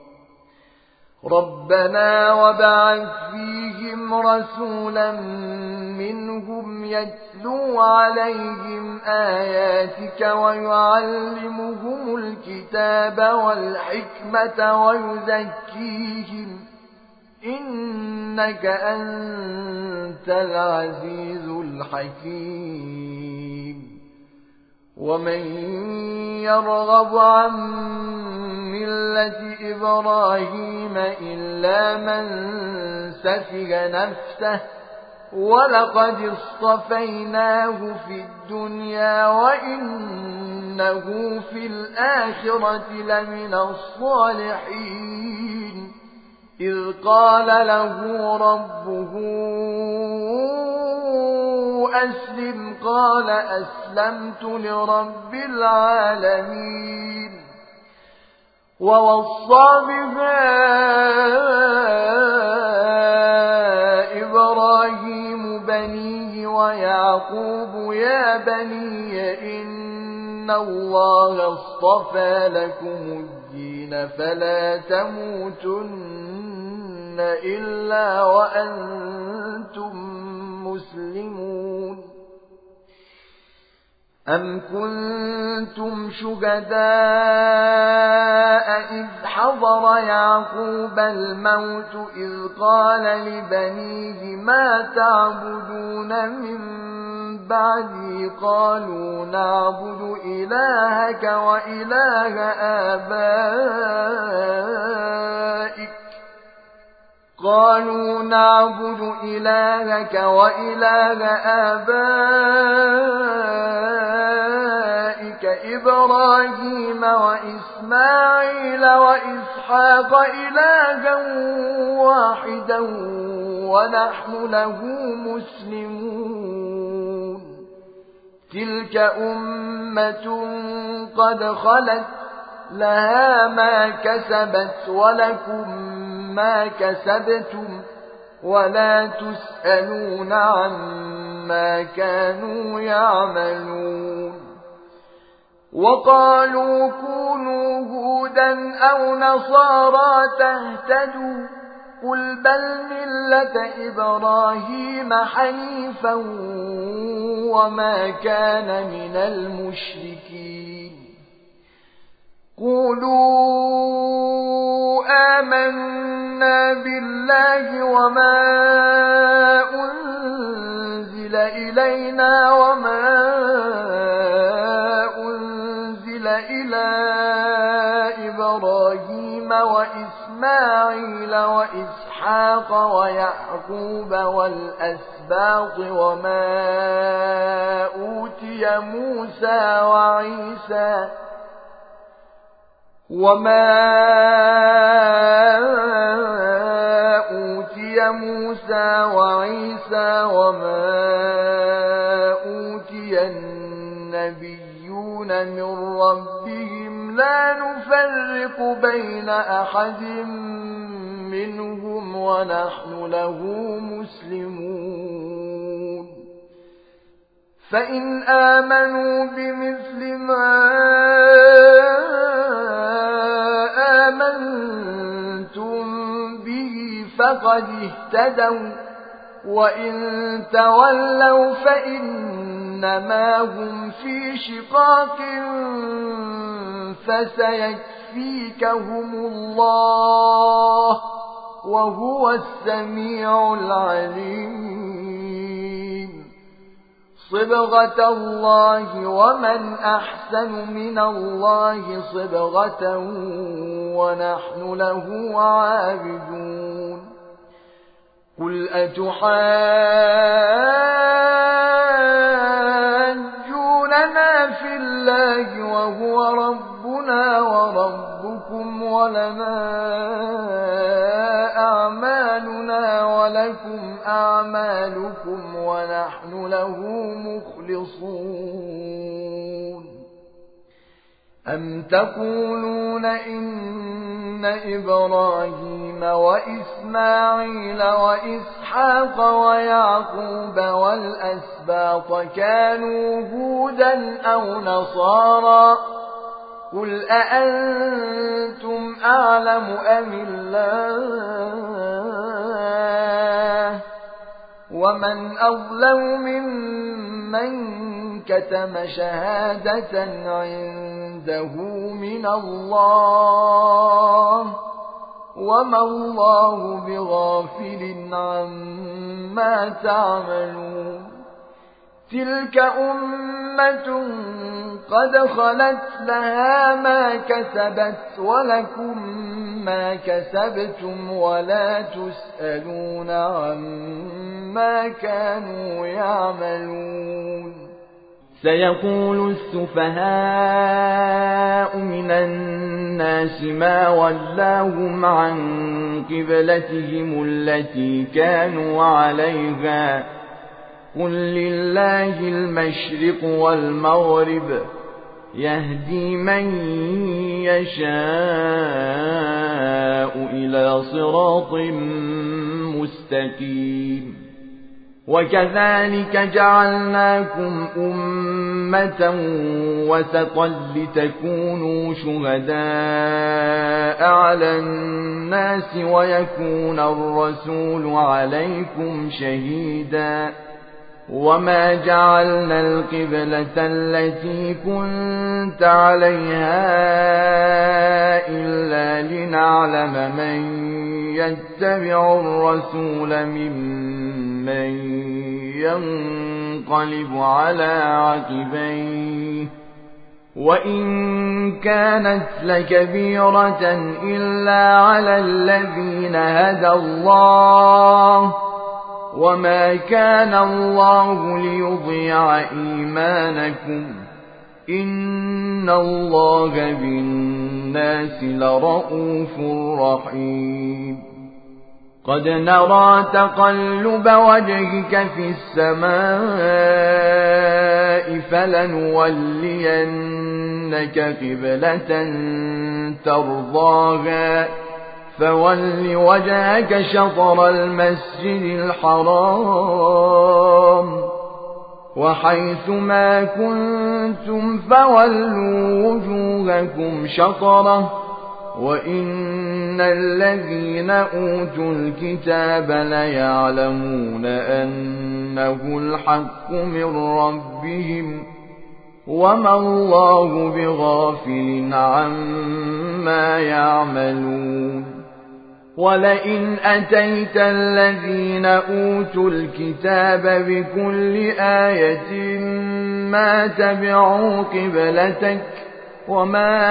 ربنا وابعث فيهم رسولا منهم يتلو عليهم آياتك ويعلمهم الكتاب والحكمة ويزكيهم إنك أنت العزيز الحكيم. ومن يرغب عن ملة إبراهيم إلا من سفه نفسه ولقد اصطفيناه في الدنيا وإنه في الآخرة لمن الصالحين. إذ قال له ربه أسلم قال أسلمت لرب العالمين. ووصى بها إبراهيم بنيه ويعقوب يا بني إن الله اصطفى لكم الدين فلا تموتن إلا وأنتم مسلمون. أم كنتم شهداء إذ حضر يعقوب الموت إذ قال لبنيه ما تعبدون من بعدي قالوا نعبد إلهك وإله آبائك إبراهيم وإسماعيل وإسحاق إلها واحدا ونحن له مسلمون. تلك أمة قد خلت لها ما كسبت ولكم ما كسبتم ولا تسألون عما كانوا يعملون. وقالوا كونوا هودا أو نصارى تهتدوا قل بل ملة إبراهيم حنيفا وما كان من المشركين. قولوا آمنا بالله وما أنزل إلينا وما أنزل إلى إبراهيم وإسماعيل وإسحاق ويعقوب والأسباط وما أوتي موسى وعيسى وما أوتي النبيون من ربهم لا نفرق بين أحد منهم ونحن له مسلمون فإن آمنوا بمثل ما آمنتم به فقد اهتدوا وإن تولوا فإنما هم في شقاق فسيكفيكهم الله وهو السميع العليم صبغة الله ومن أحسن من الله صبغة ونحن له عابدون قل أتحاجوننا في الله وهو ربنا وربكم ولنا أعمالنا ولكم أعمالكم ونحن له مخلصون أم تقولون إن إبراهيم وإسماعيل وإسحاق ويعقوب والأسباط كانوا هودا أو نصارى قل أأنتم أعلم أم الله ومن أظلم ممن كتم شهادة عنده من الله وما الله بغافل عما تعملون تلك أمة قد خلت لها ما كسبت ولكم ما كسبتم ولا تسألون عما كانوا يعملون سيقول السفهاء من الناس ما ولاهم عن قبلتهم التي كانوا عليها قل لله المشرق والمغرب يهدي من يشاء إلى صراط مستقيم وكذلك جعلناكم أمة وسطا لتكونوا شهداء على الناس ويكون الرسول عليكم شهيدا وما جعلنا القبلة التي كنت عليها إلا لنعلم من يتبع الرسول ممن ينقلب على عقبيه وإن كانت لكبيرة إلا على الذين هدى الله وما كان الله ليضيع إيمانكم إن الله بالناس لرءوف رحيم قد نرى تقلب وجهك في السماء فلنولينك قبلة ترضاها فول وجهك شطر المسجد الحرام وحيث ما كنتم فولوا وجوهكم شطره وإن الذين أوتوا الكتاب ليعلمون أنه الحق من ربهم وما الله بغافل عما يعملون ولئن أتيت الذين أوتوا الكتاب بكل آية ما تبعوا قبلتك وما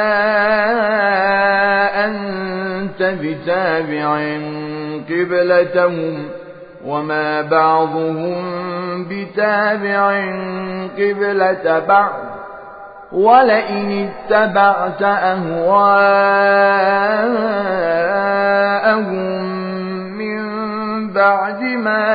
أنت بتابع قبلتهم وما بعضهم بتابع قبلة بعض ولئن اتبعت أهواءهم من بعد ما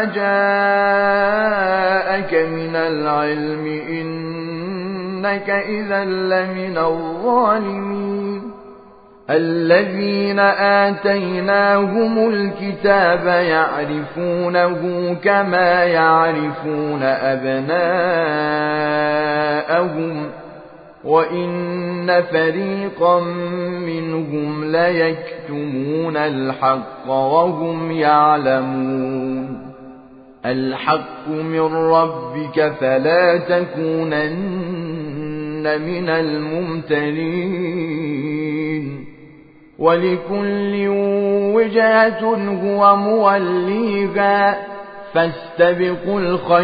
جاءك من العلم إنك إذا لمن الظالمين الذين آتيناهم الكتاب يعرفونه كما يعرفون أبناءهم وإن فريقا منهم ليكتمون الحق وهم يعلمون الحق من ربك فلا تكونن من الممترين ولكل وجهة هو موليها فاستبقوا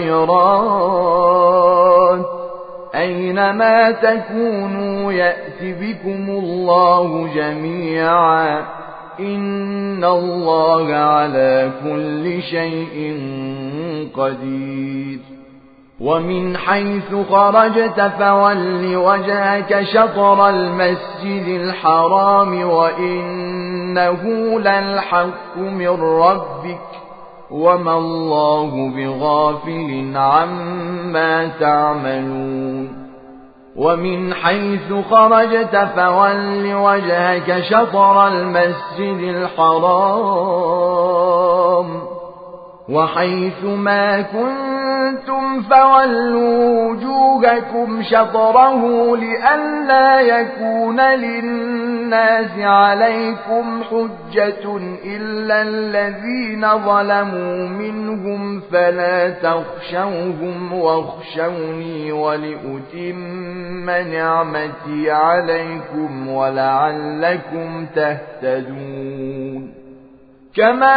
الخيرات أينما تكونوا يأت بكم الله جميعا إن الله على كل شيء قدير ومن حيث خرجت فول وجهك شطر المسجد الحرام وإنه للحق من ربك وما الله بغافل عما تعملون ومن حيث خرجت فول وجهك شطر المسجد الحرام وحيث ما كنتم فولوا وجوهكم شطره لئلا يكون للناس عليكم حجة إلا الذين ظلموا منهم فلا تخشوهم واخشوني ولأتم نعمتي عليكم ولعلكم تهتدون كما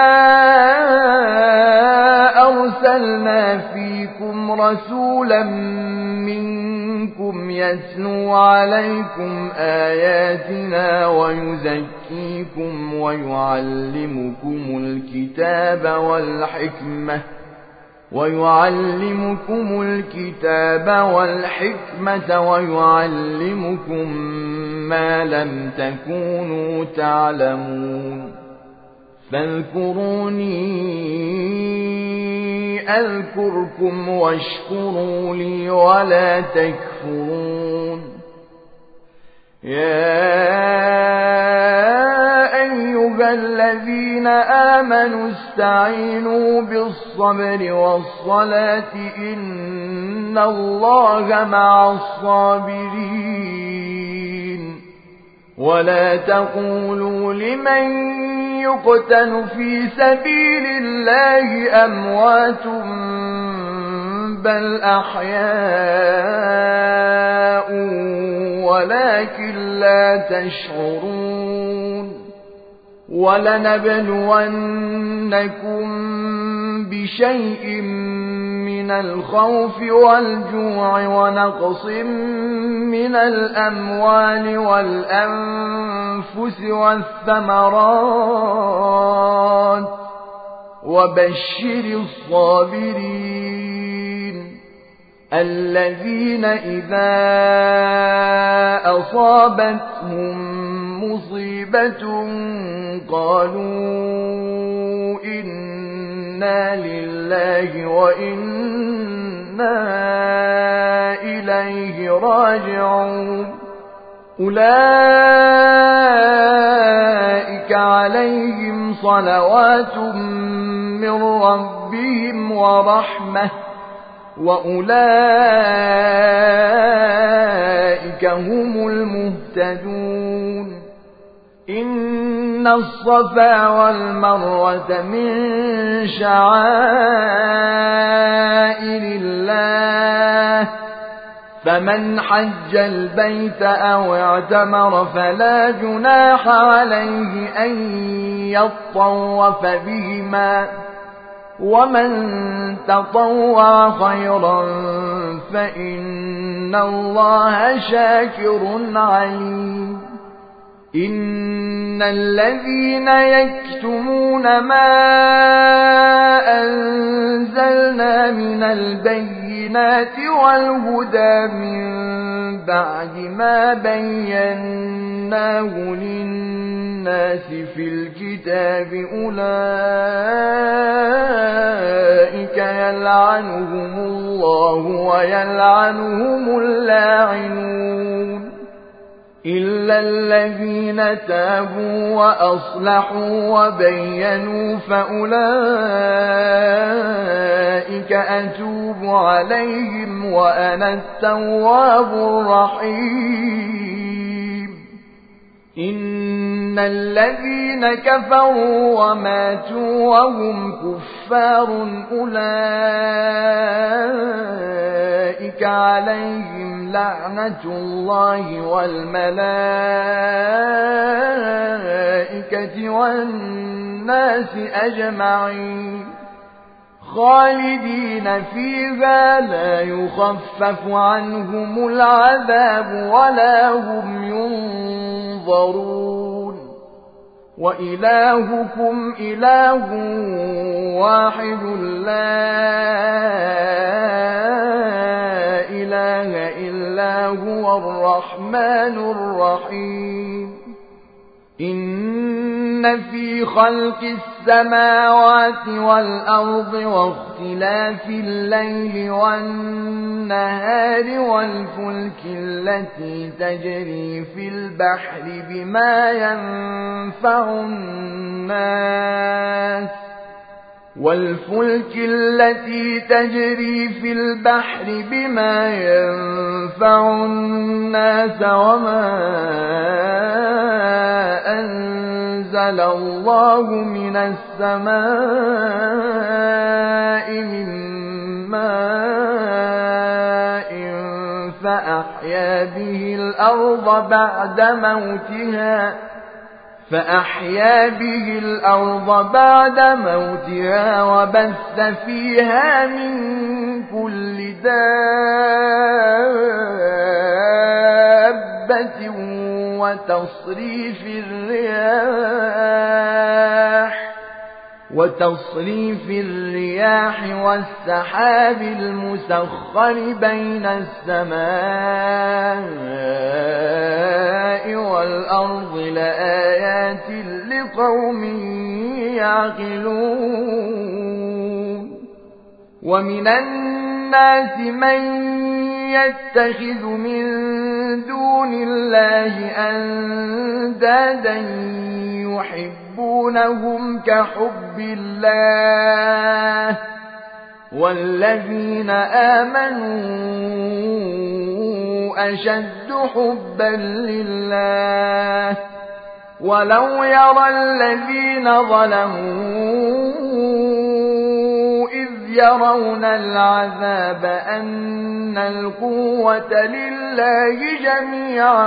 أرسلنا فيكم رسولا منكم يتلو عليكم آياتنا ويزكيكم ويعلمكم الكتاب والحكمة ويعلمكم ما لم تكونوا تعلمون فاذكروني أذكركم واشكروا لي ولا تكفرون يا أيها الذين آمنوا استعينوا بالصبر والصلاة إن الله مع الصابرين ولا تقولوا لمن يقتل في سبيل الله أموات بل أحياء ولكن لا تشعرون ولنبلونكم بشيء من الخوف والجوع ونقص من الأموال والأنفس والثمرات وبشر الصابرين الذين إذا أصابتهم مصيبة قالوا إنا لله وإنا إليه راجعون أولئك عليهم صلوات من ربهم ورحمة وأولئك هم المهتدون إن الصفا والمروة من شعائر الله فمن حج البيت أو اعتمر فلا جناح عليه أن يطوف بهما ومن تطوع خيرا فإن الله شاكر عليم إن الذين يكتمون ما أنزلنا من البينات والهدى من بعد ما بيناه للناس في الكتاب أولئك يلعنهم الله ويلعنهم اللاعنون إلا الذين تابوا وأصلحوا وبينوا فأولئك أتوب عليهم وأنا التواب الرحيم إن الذين كفروا وماتوا وهم كفار أولئك عليهم لعنة الله والملائكة والناس أجمعين خالدين فيها لا يخفف عنهم العذاب ولا هم ينظرون وإلهكم إله واحد لا إله إلا هو الرحمن الرحيم إن في خلق السماوات والأرض واختلاف الليل والنهار والفلك التي تجري في البحر بما ينفع الناس وما أنزل الله من السماء من ماء فأحيا به الأرض بعد موتها وبث فيها من كل دابة وتصريف الرياح والسحاب المسخر بين السماء والأرض لآيات لقوم يعقلون ومن الناس من يتخذ من دون الله أندادا يحبونهم كحب الله والذين آمنوا أشد حبا لله ولو يرى الذين ظلموا إذ يرون العذاب أن القوة لله جميعا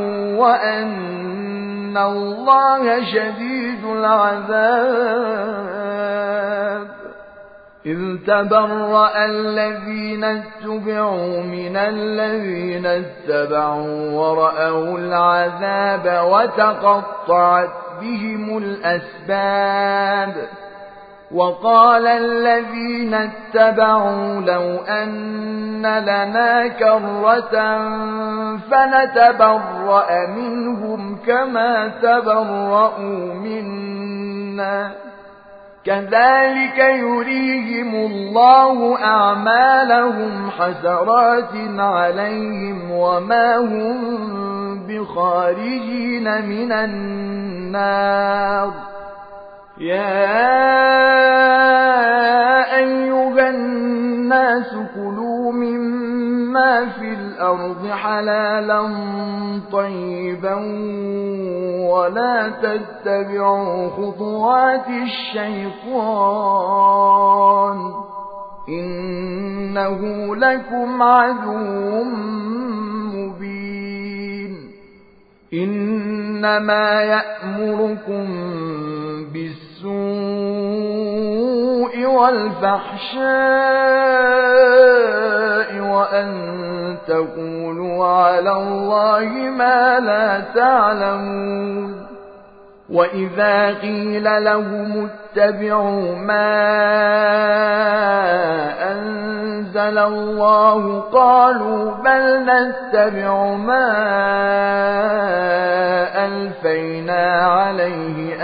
وأن الله شديد العذاب إذ تبرأ الذين اتبعوا من الذين اتبعوا ورأوا العذاب وتقطعت بهم الأسباب وقال الذين اتبعوا لو أن لنا كرة فنتبرأ منهم كما تبرأوا منا كذلك يريهم الله أعمالهم حسرات عليهم وما هم بخارجين من النار يا أيها الناس كلوا مما في الأرض حلالا طيبا ولا تتبعوا خطوات الشيطان إنه لكم عدو مبين إنما يأمركم بالسوء والفحشاء وأن تقولوا على الله ما لا تعلمون وإذا قيل لهم اتبعوا ما أنزل الله قالوا بل نتبع ما ألفينا عليه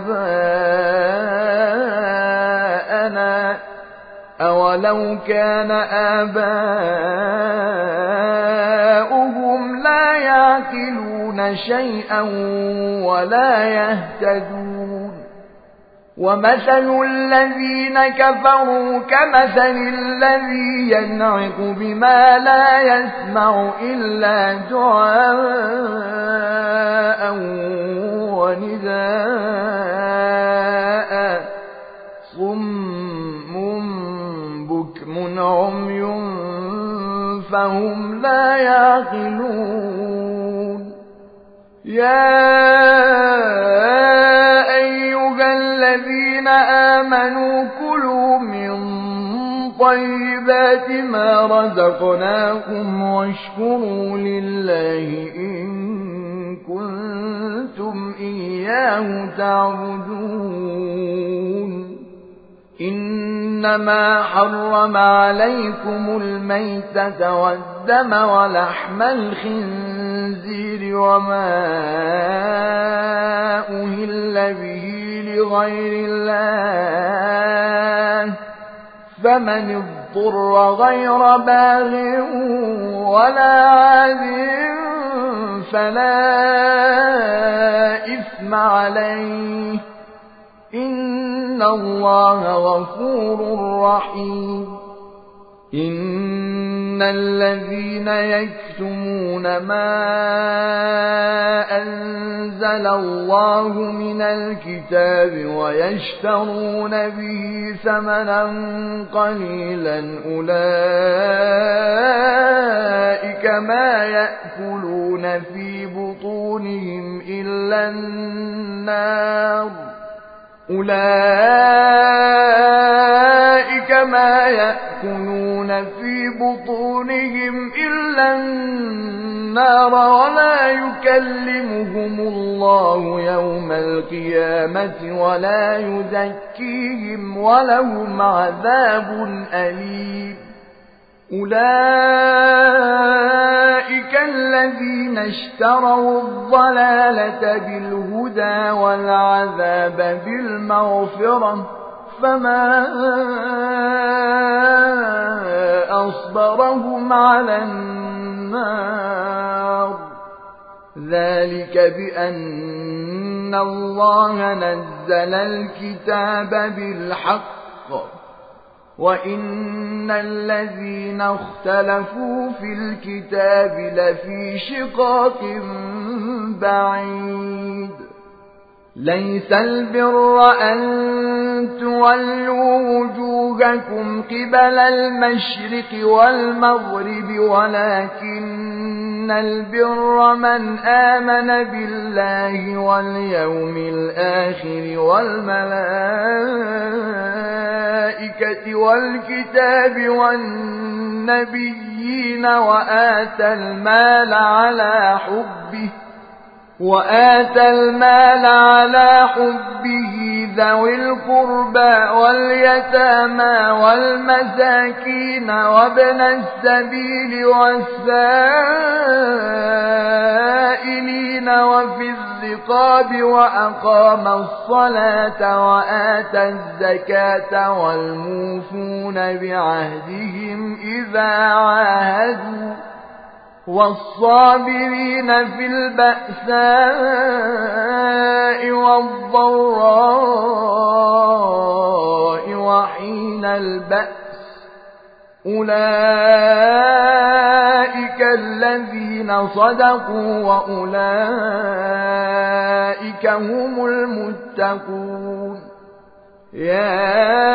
آباءنا أولو كان آباؤهم لا يعقلون يعقلون شيئا ولا يهتدون ومثل الذين كفروا كمثل الذي ينعق بما لا يسمع إلا دعاء ونداء صم بكم عمي فهم لا يعقلون يا أيها الذين آمنوا كلوا من طيبات ما رزقناكم واشكروا لله إن كنتم إياه تعبدون إنما حرم عليكم الميتة والدم ولحم الخنزير وما أهل به لغير الله فمن اضطر غير باغ ولا عاد فلا إثم عليه إن الله غفور رحيم إن الذين يكتمون ما أنزل الله من الكتاب ويشترون به ثمنا قليلا أولئك ما يأكلون في بطونهم إلا النار أولئك ما يأكلون في بطونهم إلا النار ولا يكلمهم الله يوم القيامة ولا يزكيهم ولهم عذاب أليم أولئك الذين اشتروا الضلالة بالهدى والعذاب بالمغفرة فما أصبرهم على النار ذلك بأن الله نزل الكتاب بالحق وإن الذين اختلفوا في الكتاب لفي شقاق بعيد ليس البر أن تولوا وجوهكم قبل المشرق والمغرب ولكن البر من آمن بالله واليوم الآخر والملائكة والكتاب والنبيين وآتى المال على حبه ذوي القربى واليتامى والمساكين وابن السبيل والسائلين وفي الرقاب وأقام الصلاة وآتى الزكاة والموفون بعهدهم إذا عاهدوا والصابرين في البأساء والضراء وحين البأس أولئك الذين صدقوا وأولئك هم المتقون يا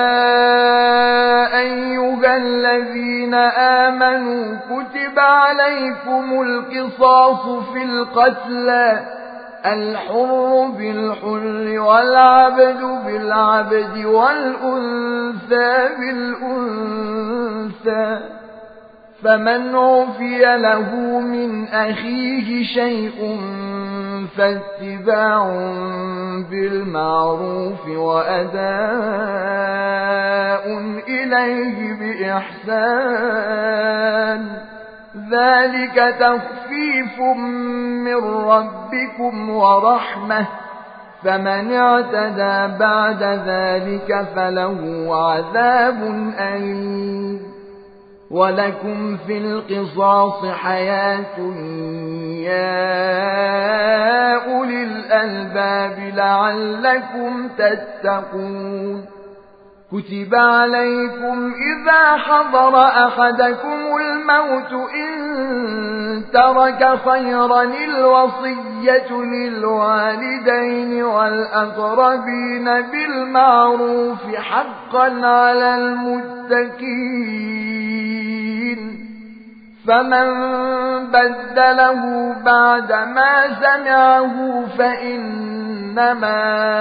أيها الذين آمنوا كتب عليكم القصاص في القتلى الحر بالحر والعبد بالعبد والأنثى بالأنثى فمن عفي له من أخيه شيء فاتباع بالمعروف وأداء إليه بإحسان ذلك تخفيف من ربكم ورحمة فمن اعتدى بعد ذلك فله عذاب أليم ولكم في القصاص حياة يا أولي الألباب لعلكم تتقون كتب عليكم إذا حضر أحدكم الموت إن ترك خيرا الوصية للوالدين والأقربين بالمعروف حقا على المتقين فمن بدله بعدما سمعه فإنما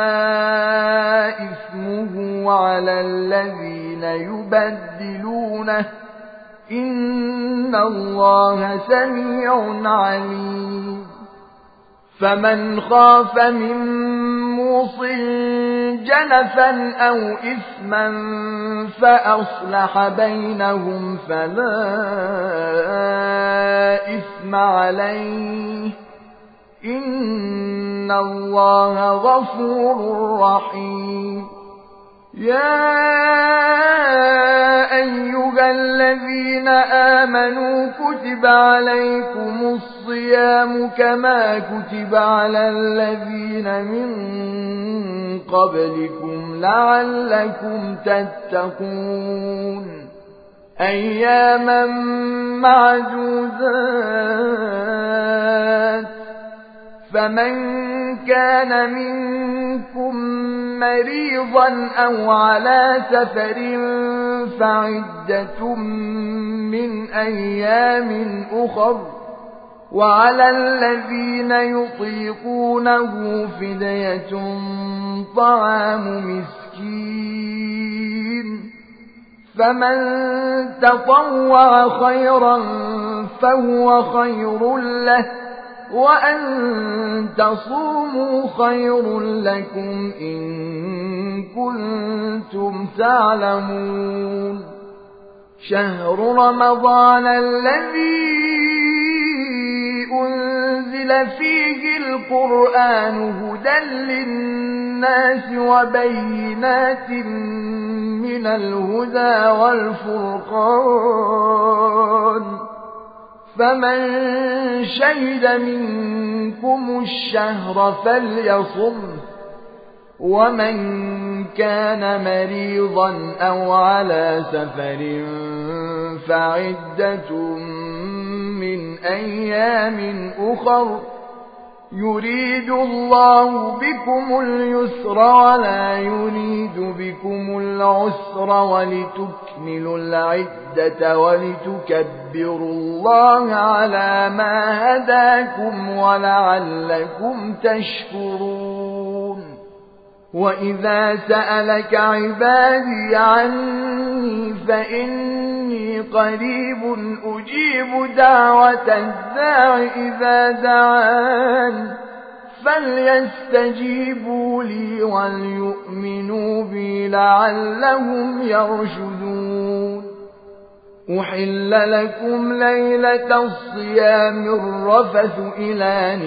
إثمه على الذين يبدلونه إن الله سميع عليم فمن خاف من موص جنفا أو إثما فأصلح بينهم فلا إثم عليه إن الله غفور رحيم يا أيها الذين آمنوا كتب عليكم الصيام كما كتب على الذين من قبلكم لعلكم تتقون أياما معدودات فمن كان منكم مريضا أو على سفر فعدة من أيام أخر وعلى الذين يطيقونه فدية طعام مسكين فمن تطوع خيرا فهو خير له وأن تصوموا خير لكم إن كنتم تعلمون شهر رمضان الذي أنزل فيه القرآن هدى للناس وبينات من الهدى والفرقان فمن شهد منكم الشهر فليصم ومن كان مريضا أو على سفر فعدة من أيام أخر يريد الله بكم اليسر ولا يريد بكم العسر ولتكملوا العدة ولتكبروا الله على ما هداكم ولعلكم تشكرون وإذا سألك عبادي عني فإني قريب أجيب دعوة الداع إذا دعان فليستجيبوا لي وليؤمنوا بي لعلهم يرشدون أحل لكم ليلة الصيام الرفث إلى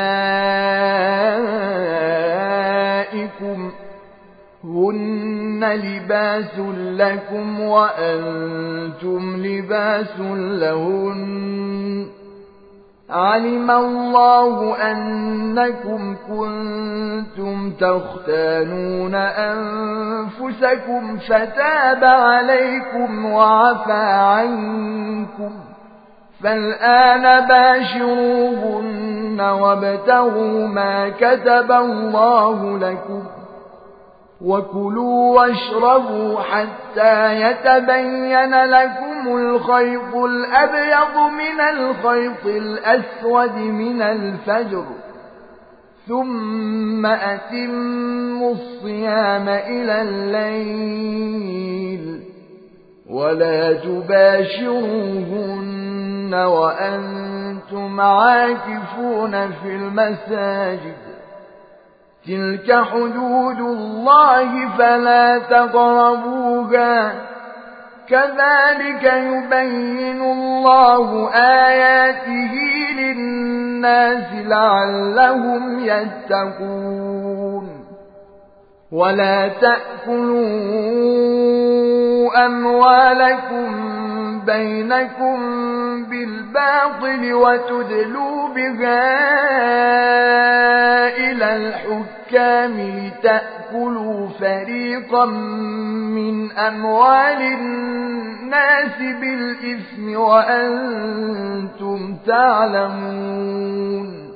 نسائكم هن لباس لكم وأنتم لباس لهن علم الله أنكم كنتم تختانون أنفسكم فتاب عليكم وعفى عنكم فالآن باشروهن وابتغوا ما كتب الله لكم وكلوا واشربوا حتى يتبين لكم الخيط الأبيض من الخيط الأسود من الفجر ثم أتموا الصيام إلى الليل ولا تباشروهن وأنتم عاكفون في المساجد تلك حدود الله فلا تقربوها كذلك يبين الله آياته للناس لعلهم يتقون ولا تأكلوا أموالكم بينكم بالباطل وتدلوا بها إلى الحكام لتأكلوا فريقا من أموال الناس بالإثم وأنتم تعلمون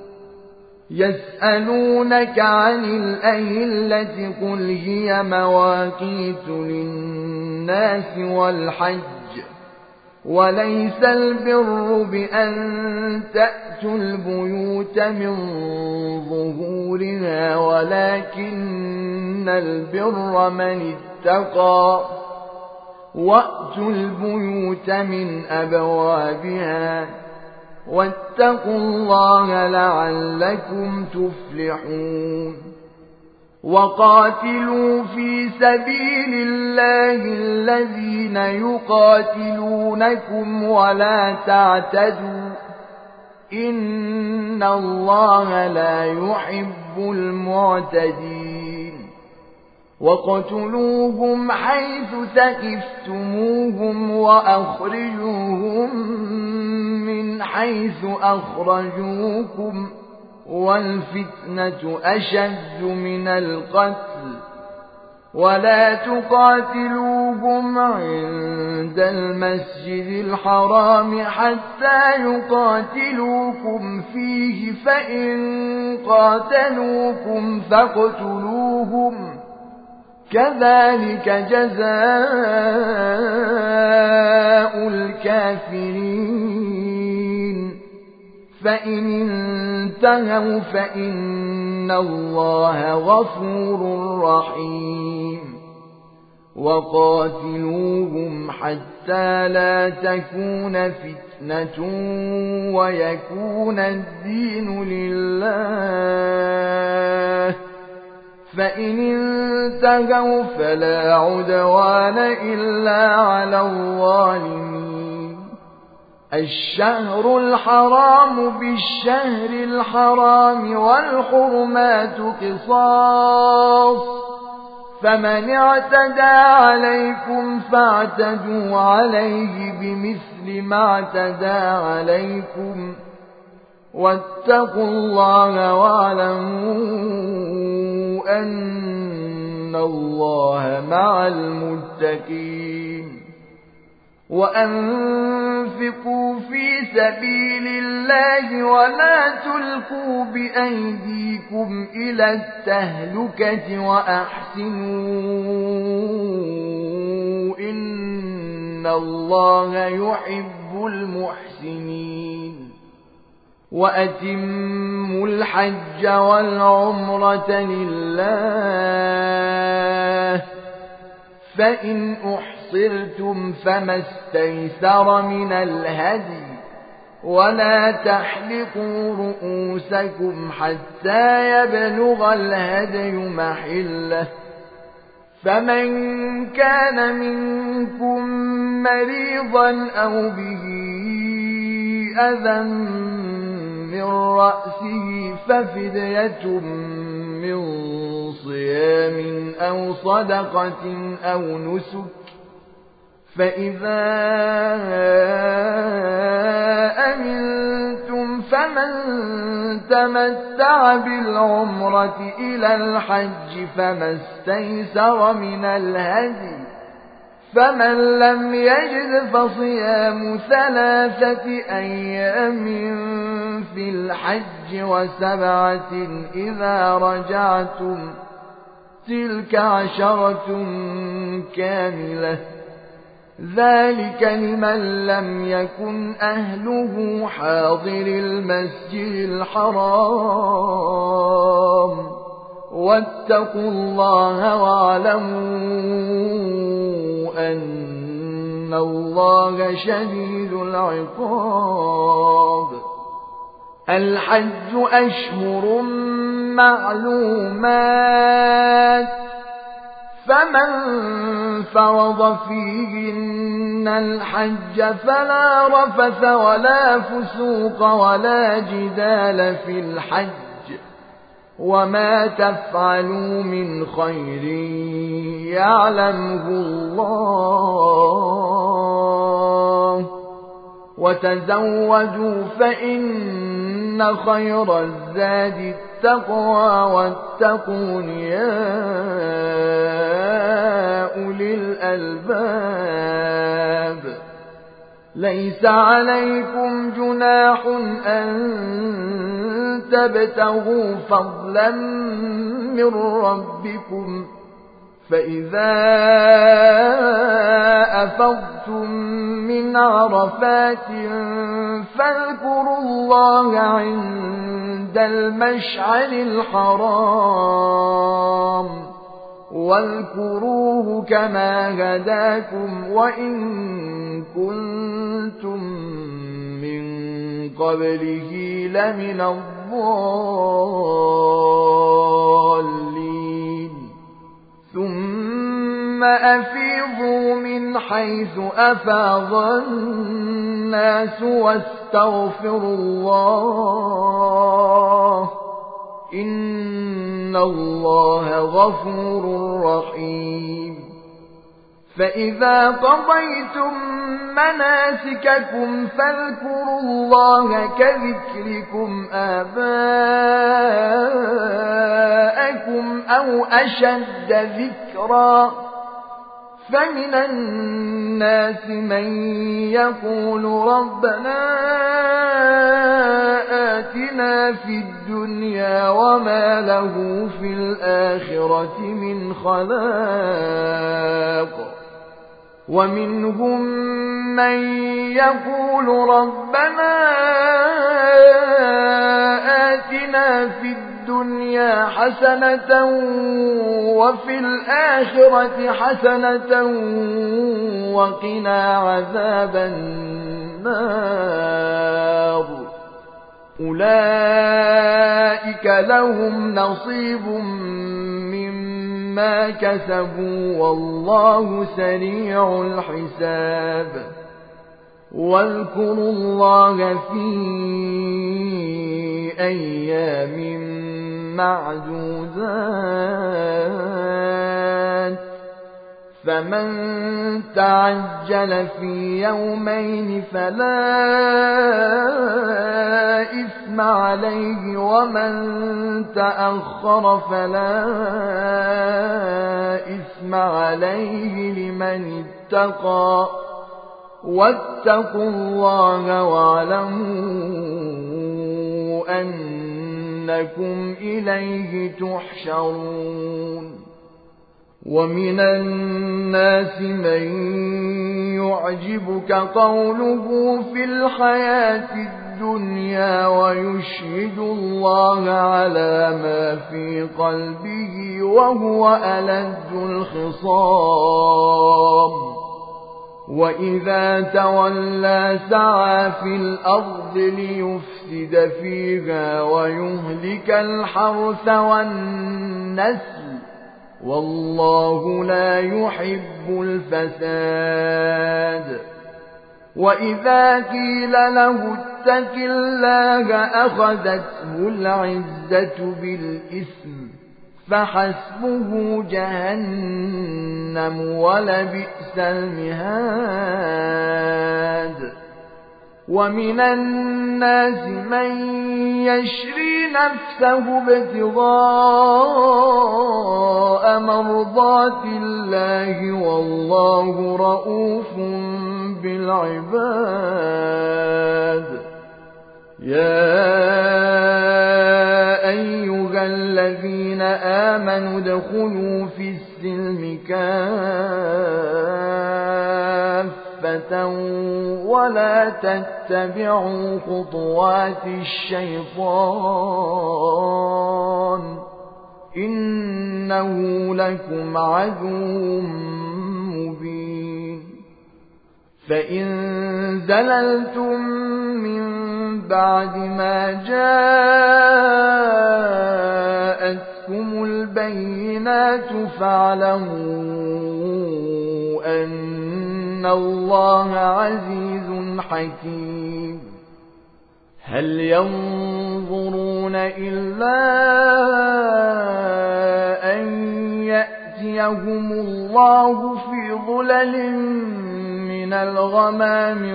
يسألونك عن الأهلة قل هي مواقيت للناس والحج وليس البر بأن تأتوا البيوت من ظهورها ولكن البر من اتقى وأتوا البيوت من أبوابها واتقوا الله لعلكم تفلحون وقاتلوا في سبيل الله الذين يقاتلونكم ولا تعتدوا إن الله لا يحب المعتدين وقتلوهم حيث ثقفتموهم وأخرجوهم من حيث أخرجوكم والفتنة أشد من القتل ولا تقاتلوهم عند المسجد الحرام حتى يقاتلوكم فيه فإن قاتلوكم فاقتلوهم كذلك جزاء الكافرين فإن انتهوا فإن الله غفور رحيم وقاتلوهم حتى لا تكون فتنة ويكون الدين لله فإن انتهوا فلا عدوان إلا على الظالمين الشهر الحرام بالشهر الحرام والحرمات قصاص فمن اعتدى عليكم فاعتدوا عليه بمثل ما اعتدى عليكم واتقوا الله واعلموا أن الله مع المتقين وأنفقوا في سبيل الله ولا تلقوا بأيديكم إلى التهلكة وأحسنوا إن الله يحب المحسنين وأتموا الحج والعمرة لله فإن أحصرتم فما استيسر من الهدي ولا تحلقوا رؤوسكم حتى يبلغ الهدي محله فمن كان منكم مريضا أو به أذى من رأسه ففدية من صيام أو صدقة أو نسك فإذا أمنتم فمن تمتع بالعمرة إلى الحج فما استيسر من الهدي فمن لم يجد فصيام 3 أيام في الحج و7 إذا رجعتم تلك 10 كاملة ذلك لمن لم يكن أهله حاضر المسجد الحرام واتقوا الله واعلموا أن الله شديد العقاب الحج أشهر معلومات فمن فرض فيهن الحج فلا رفث ولا فسوق ولا جدال في الحج وما تفعلوا من خير يعلمه الله وتزودوا فإن خير الزاد التقوى واتقون يا أولي الألباب ليس عليكم جناح أن تبتغوا فضلا من ربكم فإذا أفضتم من عرفات فاذكروا الله عند المشعر الحرام واذكروه كما هداكم وإن كنتم من قبله لمن الضالين ثم أفيضوا من حيث أفاض الناس واستغفروا الله إن الله غفور رحيم فإذا قضيتم مناسككم فاذكروا الله كذكركم آباءكم أو أشد ذكرا فمن الناس من يقول ربنا آتنا في الدنيا وما له في الآخرة من خلاق ومنهم من يقول ربنا آتنا في الدنيا حسنة وفي الآخرة حسنة وقنا عذاب النار أولئك لهم نصيب مما كسبوا والله سريع الحساب واذكروا الله في أيام معدودات فمن تعجل في يومين فلا إثم عليه ومن تأخر فلا إثم عليه لمن اتقى واتقوا الله واعلموا أنكم إليه تحشرون ومن الناس من يعجبك قوله في الحياة الدنيا ويشهد الله على ما في قلبه وهو ألد الخصام وإذا تولى سعى في الأرض ليفسد فيها ويهلك الحرث والنسل والله لا يحب الفساد وإذا قيل له اتق الله أخذته العزة بالإثم فحسبه جهنم ولبئس المهاد ومن الناس من يشري نفسه ابتغاء مرضات الله والله رؤوف بالعباد يا أيها الذين آمنوا ادخلوا في السلم كافة ولا تتبعوا خطوات الشيطان إنه لكم عدو مبين فإن زللتم من بعد ما جاءتكم البينات فاعلموا أن الله عزيز حكيم هل ينظرون إلا أن يأتيهم الله في ظلل من من الغمام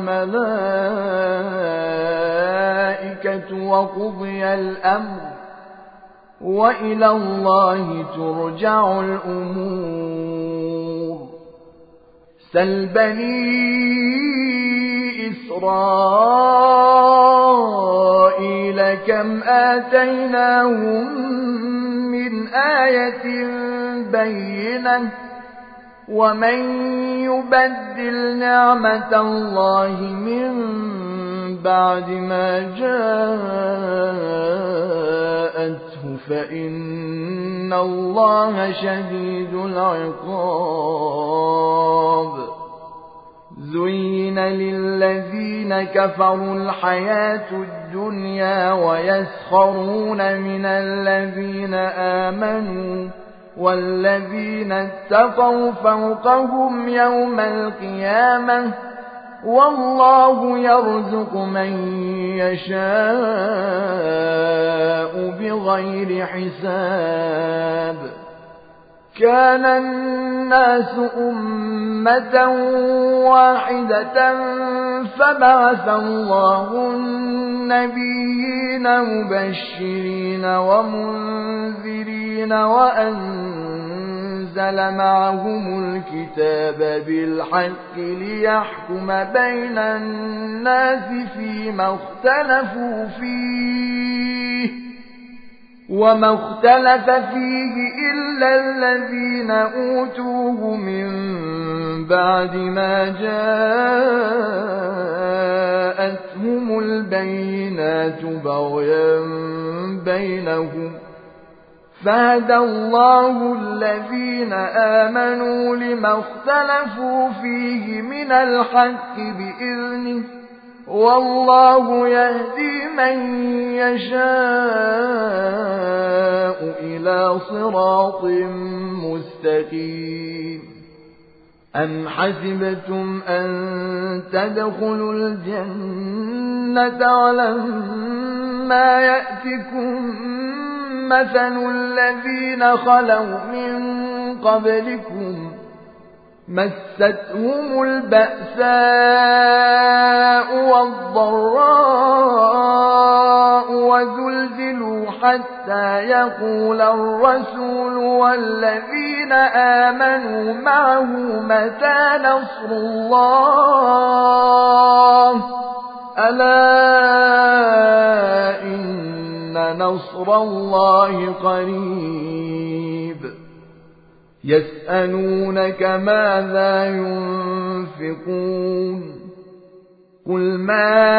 والملائكة وقضي الأمر وإلى الله ترجع الأمور سل بني إسرائيل كم آتيناهم من آية بينة ومن يبدل نعمة الله من بعد ما جاءته فإن الله شديد العقاب زين للذين كفروا الحياة الدنيا ويسخرون من الذين آمنوا والذين اتقوا فوقهم يوم القيامة والله يرزق من يشاء بغير حساب كان الناس أمة واحدة فبعث الله النبيين مبشرين ومنذرين وأنزل معهم الكتاب بالحق ليحكم بين الناس فيما اختلفوا فيه وما اختلف فيه إلا الذين أوتوه من بعد ما جاءتهم البينات بغيا بينهم فهدى الله الذين آمنوا لما اختلفوا فيه من الحق بإذنه والله يهدي من يشاء إلى صراط مستقيم أم حسبتم أن تدخلوا الجنة ولما يأتكم مثل الذين خلوا من قبلكم مستهم البأساء والضراء وزلزلوا حتى يقول الرسول والذين آمنوا معه متى نصر الله ألا إن نصر الله قريب يسألونك ماذا ينفقون قل ما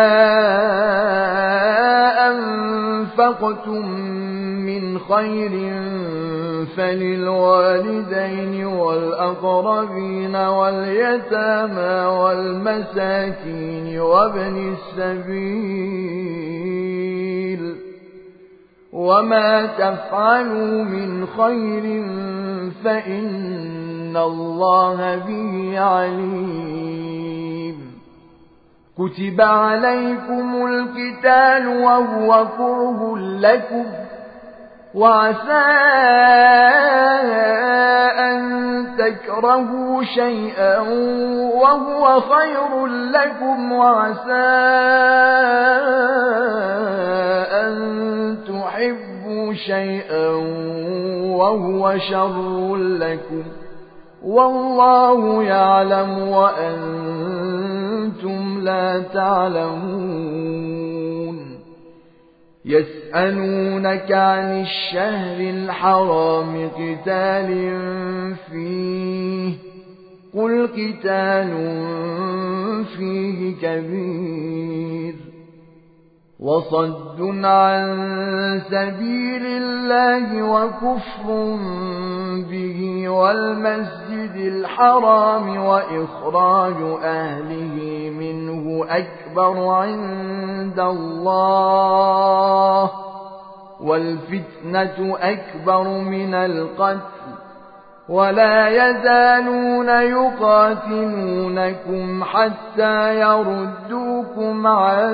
أنفقتم من خير فللوالدين والأقربين واليتامى والمساكين وابن السبيل وما تفعلوا من خير فإن الله به عليم كتب عليكم القتال وهو كره لكم وعسى أن تكرهوا شيئا وهو خير لكم وعسى أن تحبوا شيئا وهو شر لكم والله يعلم وأنتم لا تعلمون يسألونك عن الشهر الحرام قتال فيه قل قتال فيه كبير وصد عن سبيل الله وكفر به والمسجد الحرام وإخراج أهله منه أكبر عند الله والفتنة أكبر من القتل ولا يزالون يقاتلونكم حتى يردوكم عن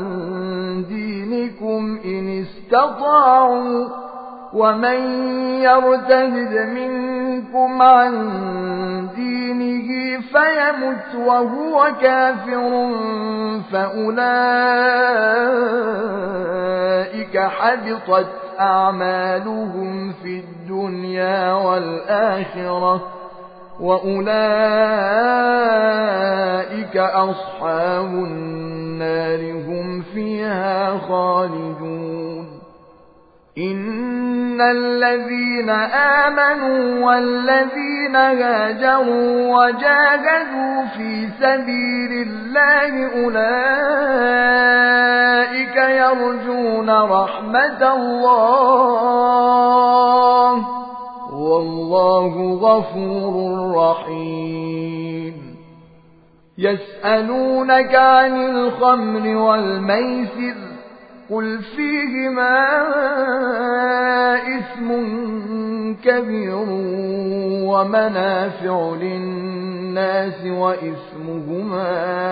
دينكم إن استطاعوا ومن يرتد منكم يردوكم عن دينه فيمت وهو كافر فأولئك حبطت أعمالهم في الدنيا والآخرة وأولئك أصحاب النار هم فيها خالدون إن الذين آمنوا والذين هاجروا وجاهدوا في سبيل الله أولئك يرجون رحمة الله والله غفور رحيم يسألونك عن الخمر والميسر قل فيهما إثم كبير ومنافع للناس وإثمهما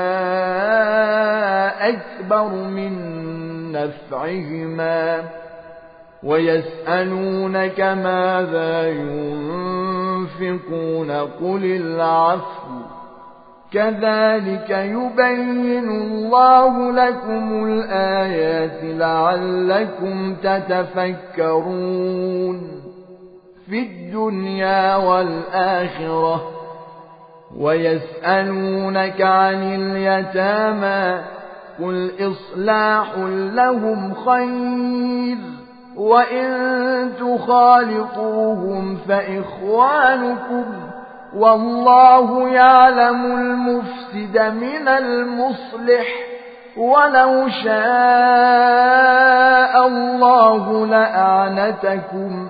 أكبر من نفعهما ويسألونك ماذا ينفقون قل العفو كذلك يبين الله لكم الآيات لعلكم تتفكرون في الدنيا والآخرة ويسألونك عن اليتامى قل إصلاح لهم خير وإن تخالطوهم فإخوانكم والله يعلم المفسد من المصلح ولو شاء الله لأعنتكم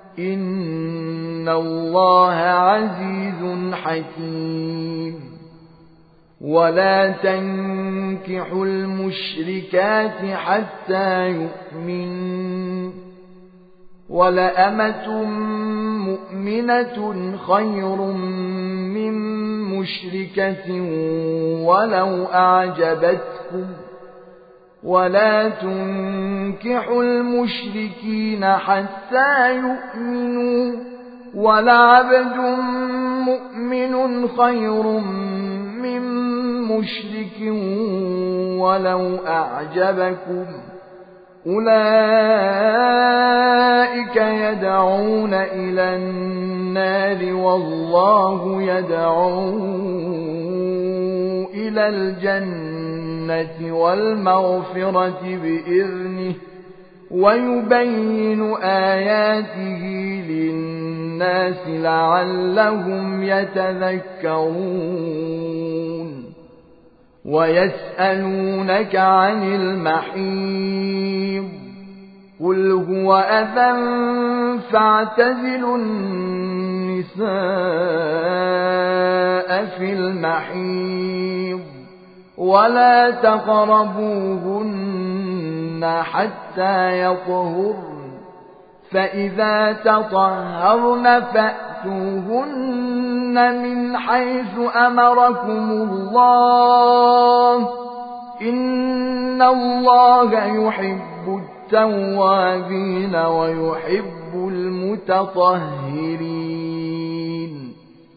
إن الله عزيز حكيم ولا تنكحوا المشركات حتى يؤمنوا ولأمة مؤمنة خير من مشركة ولو أعجبتكم ولا تنكحوا المشركين حتى يؤمنوا ولعبد مؤمن خير من مشرك ولو أعجبكم أولئك يدعون إلى النار والله يدعو إلى الجنة والمغفرة بإذنه ويبين آياته للناس لعلهم يتذكرون ويسألونك عن المحيض قل هو أذى فاعتزلوا النساء في المحيض ولا تقربوهن حتى يطهرن فإذا تطهرن فأتوهن من حيث أمركم الله إن الله يحب التوابين ويحب المتطهرين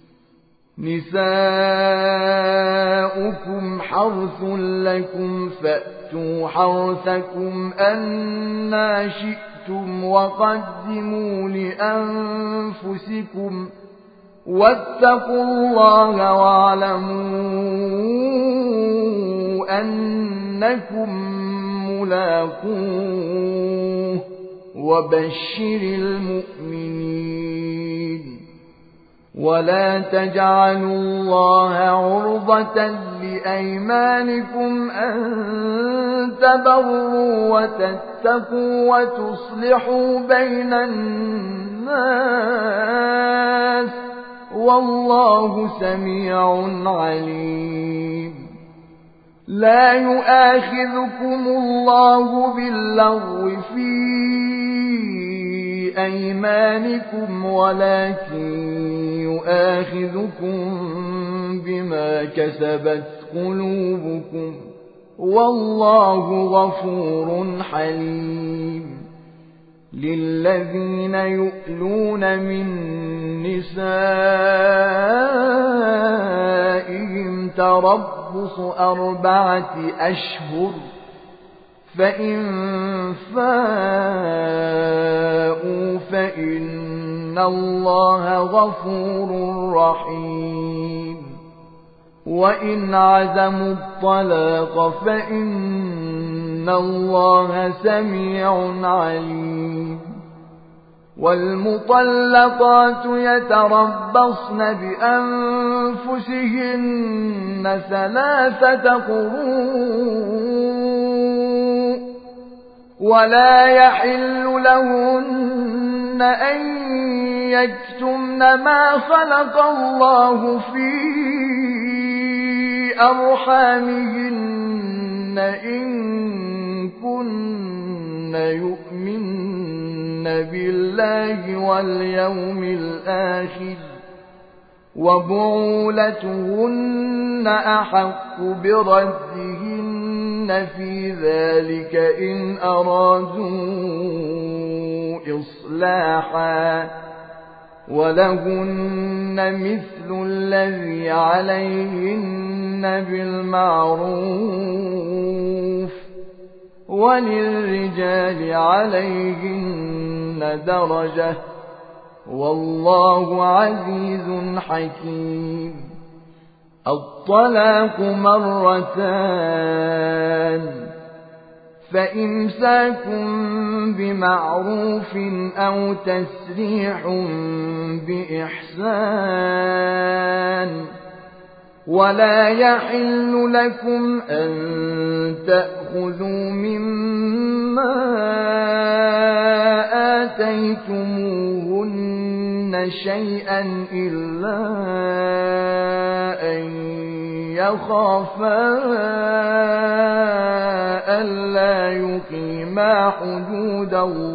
نساؤكم حرث لكم فأتوا حرثكم أنى شئتم وقدموا لأنفسكم واتقوا الله واعلموا أنكم ملاقوه وبشر المؤمنين ولا تجعلوا الله عرضة لأيمانكم أن تبروا وتتقوا وتصلحوا بين الناس والله سميع عليم لا يؤاخذكم الله باللغو في أيمانكم ولكن يؤاخذكم بما كسبت للذين يؤلون من نسائهم تربص 4 أشهر فإن فاءوا فإن الله غفور رحيم وإن عزموا الطلاق فإن الله سميع عليم والمطلقات يتربصن بأنفسهن 3 قروء ولا يحل لهن أن يكتمن ما خلق الله في أرحامهن إن كن يؤمن بالله واليوم الآخر وبعولتهن أحق بردهن في ذلك إن أرادوا إصلاحا ولهن مثل الذي عليهن بالمعروف وللرجال عليهن درجة والله عزيز حكيم الطلاق 2 فإمساك بمعروف أو تسريح بإحسان ولا يحل لكم أن تأخذوا مما آتيتموهن شيئا إلا أن يخافا ألا يقيما حدود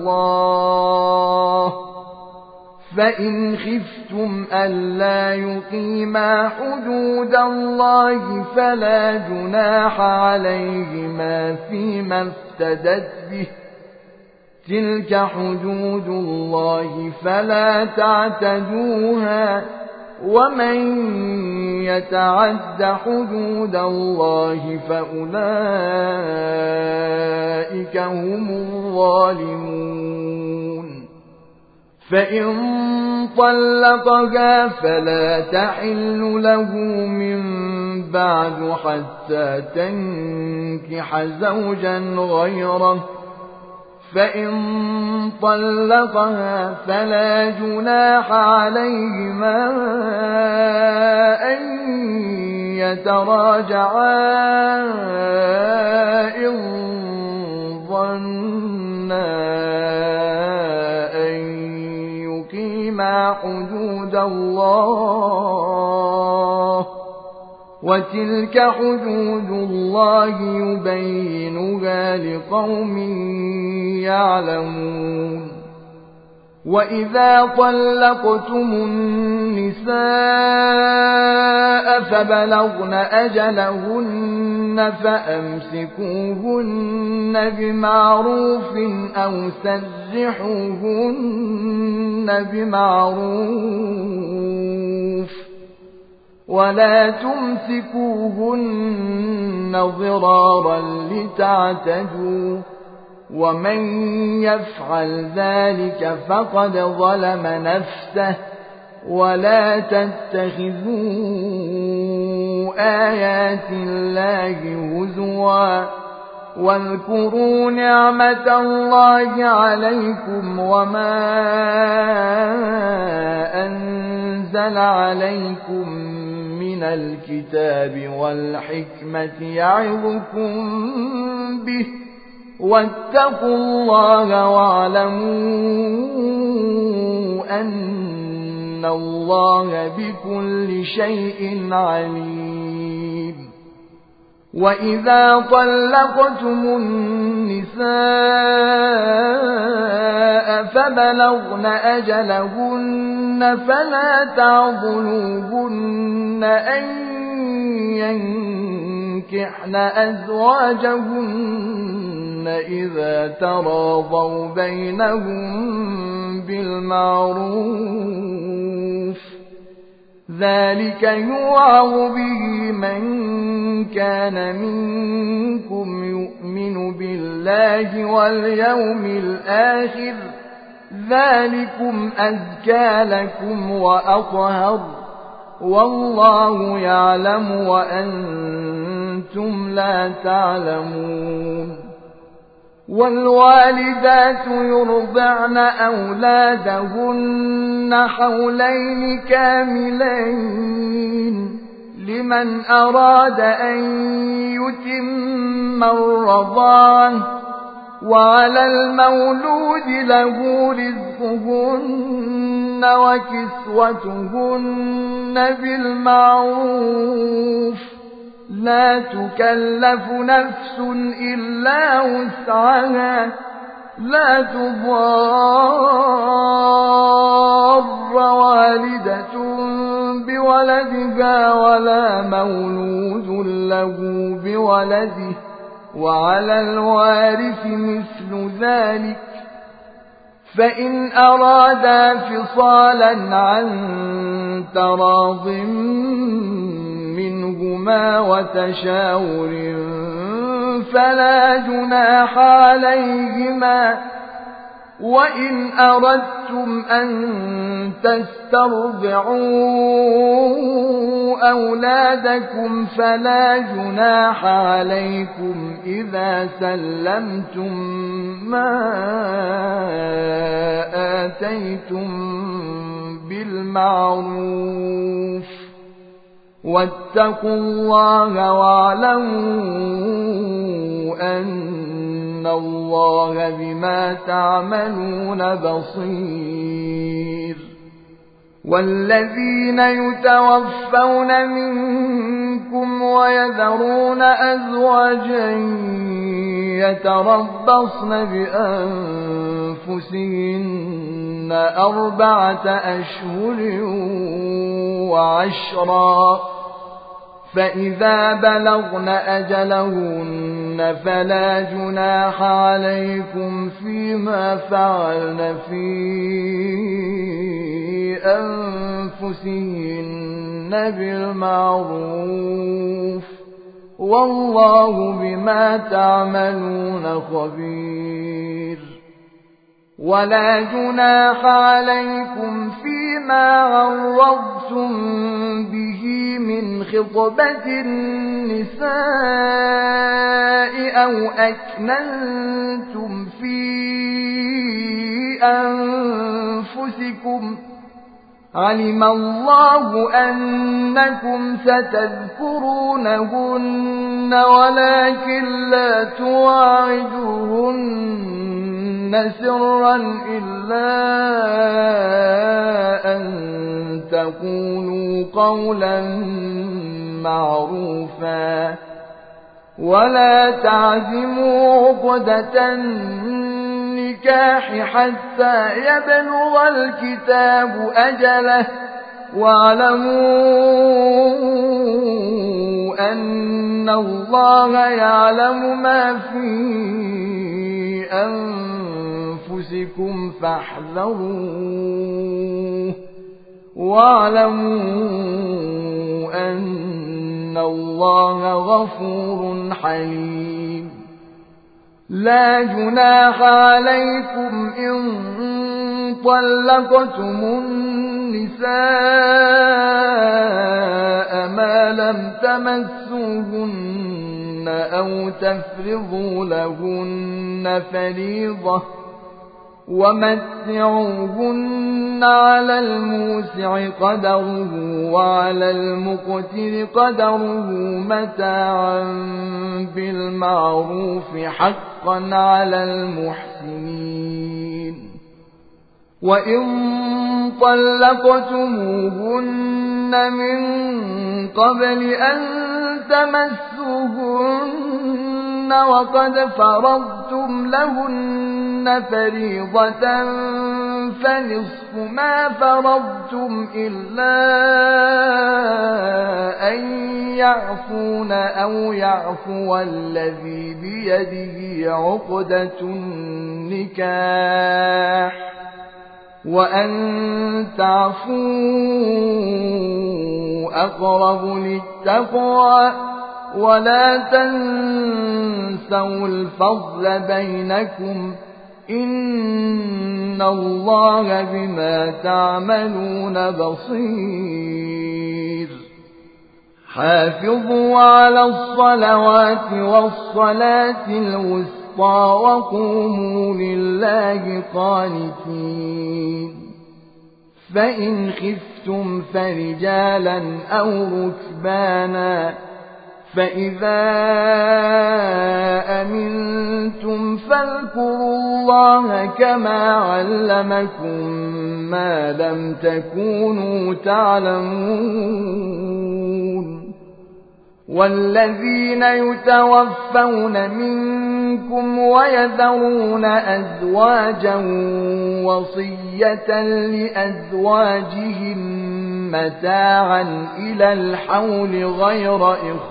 الله فإن خفتم ألا يقيما حدود الله فلا جناح عليهما فيما افتدت به تلك حدود الله فلا تعتدوها ومن يتعد حدود الله فأولئك هم الظالمون فإن طلقها فلا تحل له من بعد حتى تنكح زوجا غيره فإن طلقها فلا جناح عليهما أن يتراجعا إن ظنا أن يقيما حدود الله وتلك حدود الله يبينها لقوم يعلمون وإذا طلقتم النساء فبلغن أجلهن فأمسكوهن بمعروف أو سرحوهن بمعروف ولا تمسكوهن ضرارا لتعتدوا ومن يفعل ذلك فقد ظلم نفسه ولا تتخذوا آيات الله هزوا واذكروا نعمة الله عليكم وما أنزل عليكم من الكتاب والحكمة يعظكم به واتقوا الله واعلموا أن الله بكل شيء عليم وإذا طلقتم النساء فبلغن أجلهن فلا تعضلوهن أن ينكحن أزواجهن إذا تراضوا بينهم بالمعروف ذلك يوعظ به من كان منكم يؤمن بالله واليوم الآخر ذلكم أزكى لكم وأطهر والله يعلم وأنتم لا تعلمون والوالدات يرضعن أولادهن حولين كاملين لمن أراد أن يتم الرضاعة وعلى المولود له رزقهن وكسوتهن بالمعروف لا تكلف نفس إلا وسعها لا تضار والدة بولدها ولا مولود له بولده وعلى الوارث مثل ذلك فإن أرادا فصالا عن تراض منهما وتشاور فلا جناح عليهما وإن أردتم أن تسترضعوا أولادكم فلا جناح عليكم إذا سلمتم ما آتيتم بالمعروف واتقوا الله واعلموا أن الله بما تعملون بصير والذين يتوفون منكم ويذرون أزواجا يتربصن بأنفسهن 4 أشهر وعشرا فإذا بلغن أجلهن فلا جناح عليكم فيما فعلن في أنفسهن بالمعروف والله بما تعملون خبير ولا جناح عليكم فيما عرضتم به من خطبة النساء أو أكننتم في أنفسكم علم الله أنكم ستذكرونهن ولكن لا تواعدوهن سرا إلا أن تقولوا قولا معروفا ولا تعزموا عقدة النكاح حتى يبلغ الكتاب أجله واعلموا أن الله يعلم ما في أنفسكم فاحذروه واعلموا أن الله غفور حليم لا جناح عليكم إن طلقتم النساء ما لم تمسوهن أو تفرضوا لهن فريضة ومتعوهن على الموسع قدره وعلى المقتر قدره متاعا بالمعروف حقا على المحسنين وإن طلقتموهن من قبل أن تمسوهن وقد فرضتم لهن فريضة فنصف ما فرضتم إلا أن يعفون أو يعفو الذي بيده عقدة النكاح وأن تعفوا أقرب للتقوى ولا تنسوا الفضل بينكم إن الله بما تعملون بصير حافظوا على الصلوات والصلاة الوسطى وقوموا لله قانتين فإن خفتم فرجالا أو ركبانا فإذا أمنتم فاذكروا الله كما علمكم ما لم تكونوا تعلمون والذين يتوفون منكم ويذرون أزواجا وصية لأزواجهم متاعا إلى الحول غير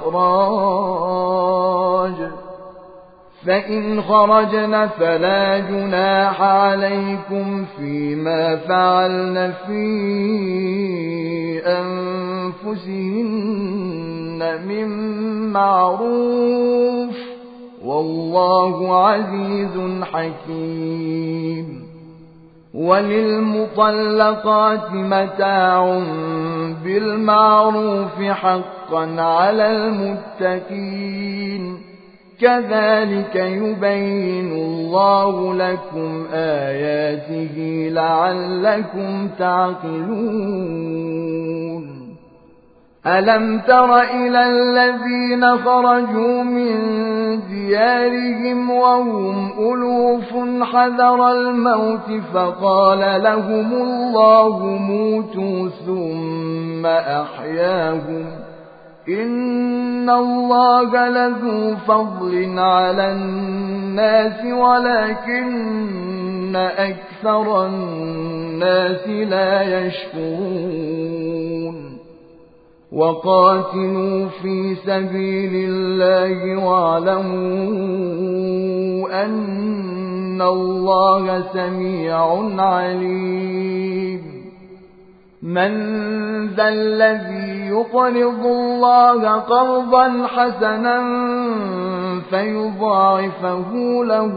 إخراج فإن خرجن فلا جناح عليكم فيما فعلن في أنفسهن من معروف والله عزيز حكيم وللمطلقات متاع بالمعروف حقا على المتقين كذلك يبين الله لكم آياته لعلكم تعقلون ألم تر إلى الذين خرجوا من ديارهم وهم ألوف حذر الموت فقال لهم الله موتوا ثم أحياهم إن الله لذو فضل على الناس ولكن أكثر الناس لا يشكرون وقاتلوا في سبيل الله واعلموا أن الله سميع عليم من ذا الذي يقرض الله قرضا حسنا فيضاعفه له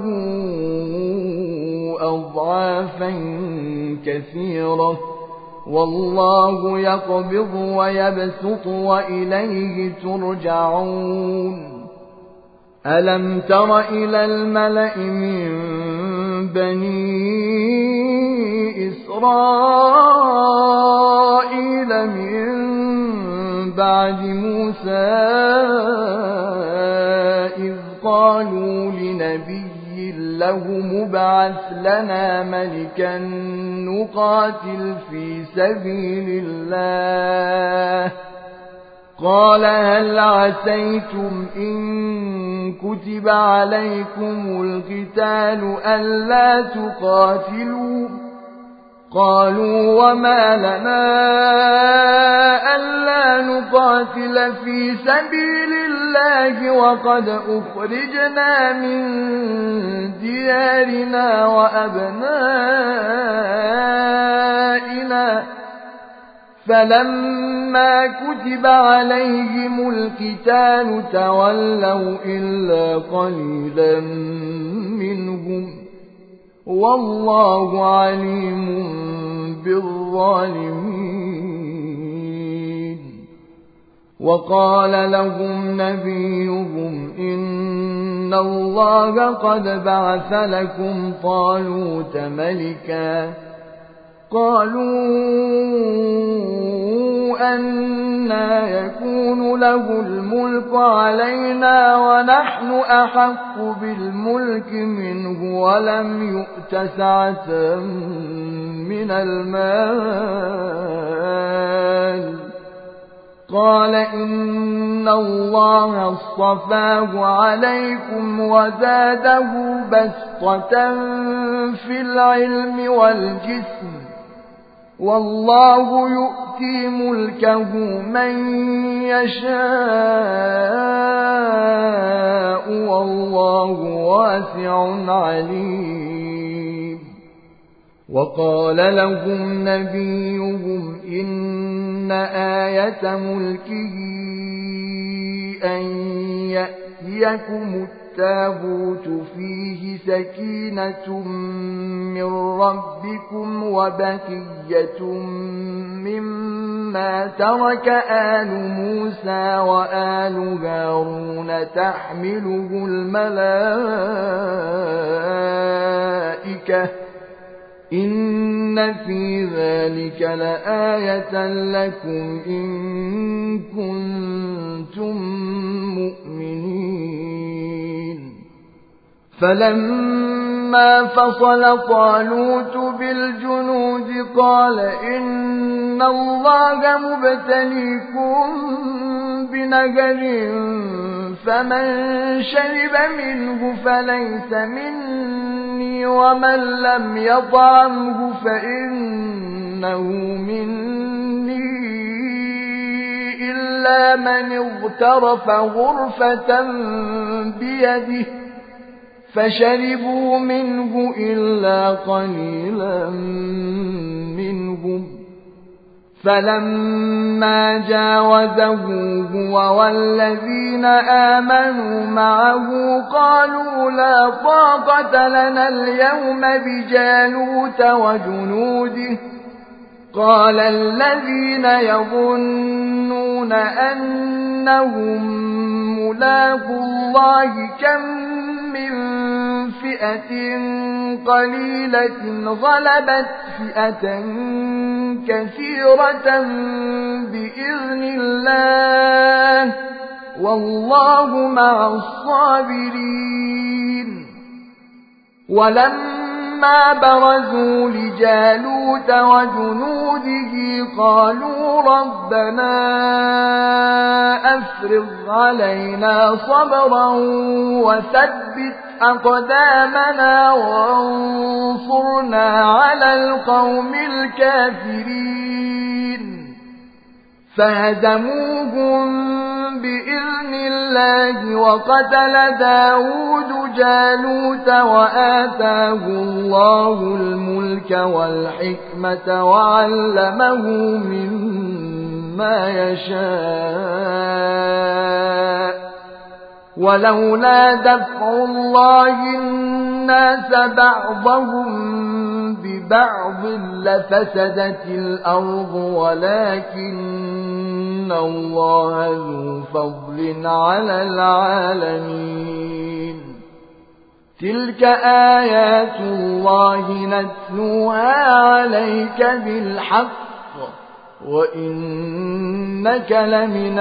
أضعافا كثيرة والله يقبض ويبسط وإليه ترجعون ألم تر إلى الملأ من بني إسرائيل من بعد موسى إذ قالوا لنبي له مبعث لنا ملكا نقاتل في سبيل الله قال هل عسيتم إن كتب عليكم القتال ألا تقاتلوا قالوا وما لنا ألا نقاتل في سبيل الله وقد أخرجنا من ديارنا وأبنائنا فلما كتب عليهم القتال تولوا إلا قليلا منهم والله عليم بالظالمين وقال لهم نبيهم إن الله قد بعث لكم طالوت ملكا قالوا أنى يكون له الملك علينا ونحن أحق بالملك منه ولم يؤت سعة من المال قال إن إن الله اصطفاه عليكم وزاده بسطة في العلم والجسم والله يؤتي ملكه من يشاء والله واسع عليم. وقال لهم نبيهم إن آية ملكه أن يأتيكم التابوت فيه سكينة من ربكم وبقية مما ترك آل موسى وآل هارون تحمله الملائكة إن في ذلك لآية لكم إن كنتم مؤمنين. فلما فصل طالوت بالجنود قال إن الله مبتليكم بنهر فمن شرب منه فليس مني ومن لم يطعمه فإنه مني إلا من اغترف غرفة بيده فشربوا منه إلا قليلا منهم. فلما جاوزه هو والذين آمنوا معه قالوا لا طاقة لنا اليوم بجالوت وجنوده. قال الذين يظنون أنهم ملاقو الله كم من فئة قليلة غلبت فئة كثيرة بإذن الله والله مع الصابرين. ولما برزوا لجالوت وجنوده قالوا ربنا أفرغ علينا صبرا وثبت أقدامنا وانصرنا على القوم الكافرين. فهزموهم بإذن الله وقتل داود جالوت وآتاه الله الملك والحكمة وعلمه مما يشاء. ولولا دفع الله الناس بعضهم ببعض لفسدت الأرض ولكن الله ذو فضل على العالمين. تلك آيات الله نتلوها عليك بالحق وإنك لمن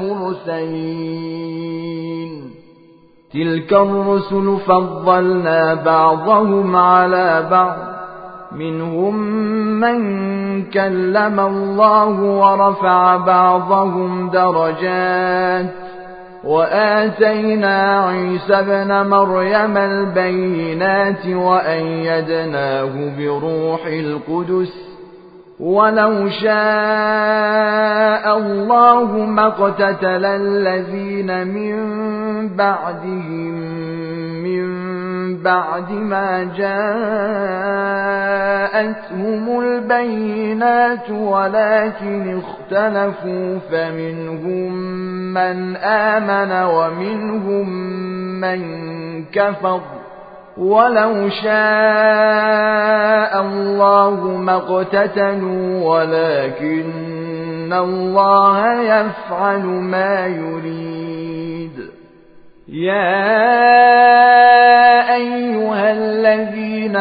المرسلين. تلك الرسل فضلنا بعضهم على بعض منهم من كلم الله ورفع بعضهم درجات وآتينا عيسى ابن مريم البينات وأيدناه بروح القدس ولو شاء الله ما اقتتل الذين من بعدهم من بعد ما جاءتهم البينات ولكن اختلفوا فمنهم من آمن ومنهم من كفر ولو شاء الله ما اقتتلوا ولكن الله يفعل ما يريد. يا أيها الذين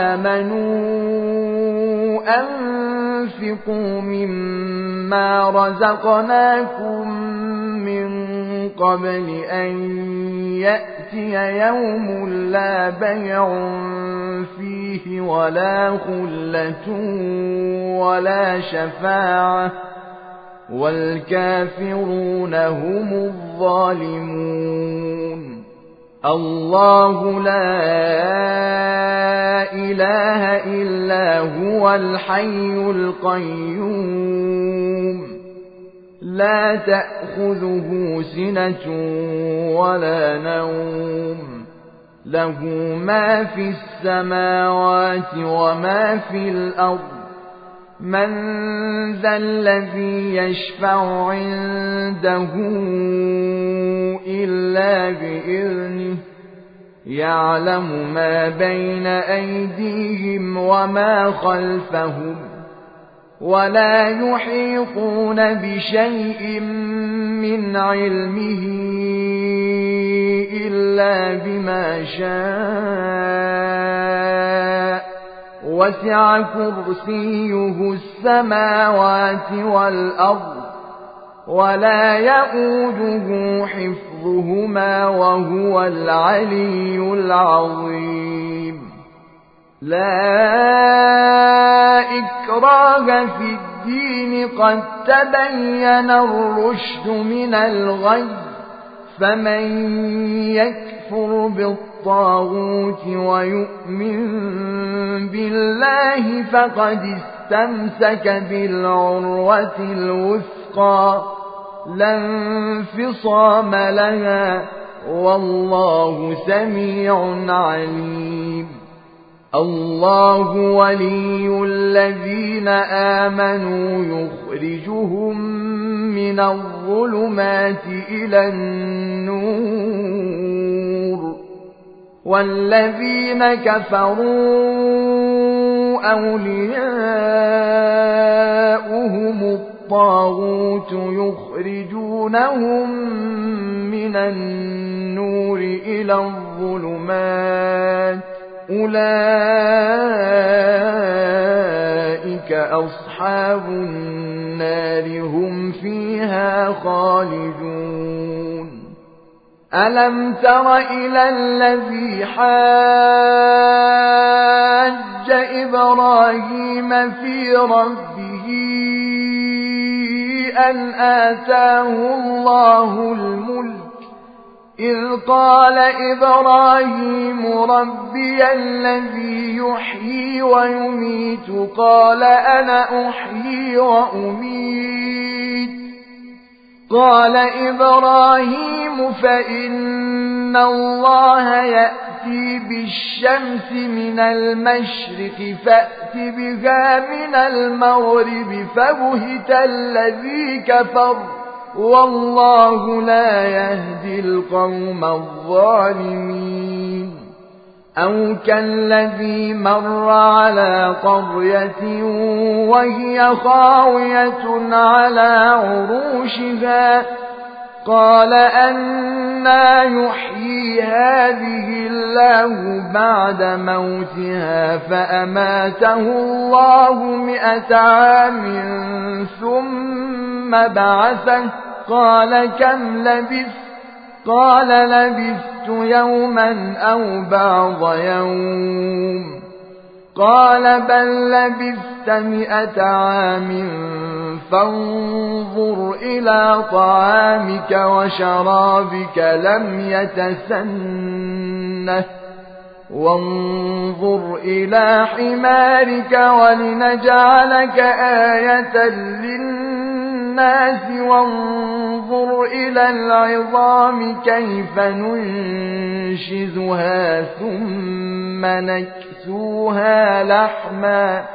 آمنوا أنفقوا مما رزقناكم من قبل أن يأتي يوم لا بيع فيه ولا خلة ولا شفاعة والكافرون هم الظالمون. الله لا إله إلا هو الحي القيوم لا تأخذه سنة ولا نوم له ما في السماوات وما في الأرض من ذا الذي يشفع عنده إلا بإذنه يعلم ما بين أيديهم وما خلفهم ولا يحيطون بشيء من علمه إلا بما شاء وسع كرسيه السماوات والأرض ولا يئوده حفظهما وهو العلي العظيم. لا إكراه في الدين قد تبين الرشد من الغي فمن يكفر بالطاغوت ويؤمن بالله فقد استمسك بالعروة الوثقى لا انفصام لها والله سميع عليم. الله ولي الذين آمنوا يخرجهم من الظلمات إلى النور والذين كفروا أولياؤهم الطاغوت يخرجونهم من النور إلى الظلمات أولئك أصحاب النار هم فيها خالدون. ألم تر إلى الذي حاج إبراهيم في ربه أن آتاه الله الملك إذ قال إبراهيم ربي الذي يحيي ويميت قال أنا أحيي وأميت قال إبراهيم فإن الله يأتي بالشمس من المشرق فأت بها من المغرب فبهت الذي كفر والله لا يهدي القوم الظالمين. أو كالذي مر على قرية وهي خاوية على عروشها قال أنى يحيي هذه الله بعد موتها فأماته الله 100 عام ثم بعثه قال كم لبثت قال لبثت يوما أو بعض يوم قال بل لبثت 100 عام فانظر إلى طعامك وشرابك لم يتسنه وانظر إلى حمارك ولنجعلك آية للناس وانظر إلى العظام كيف ننشزها ثم نكسوها لحما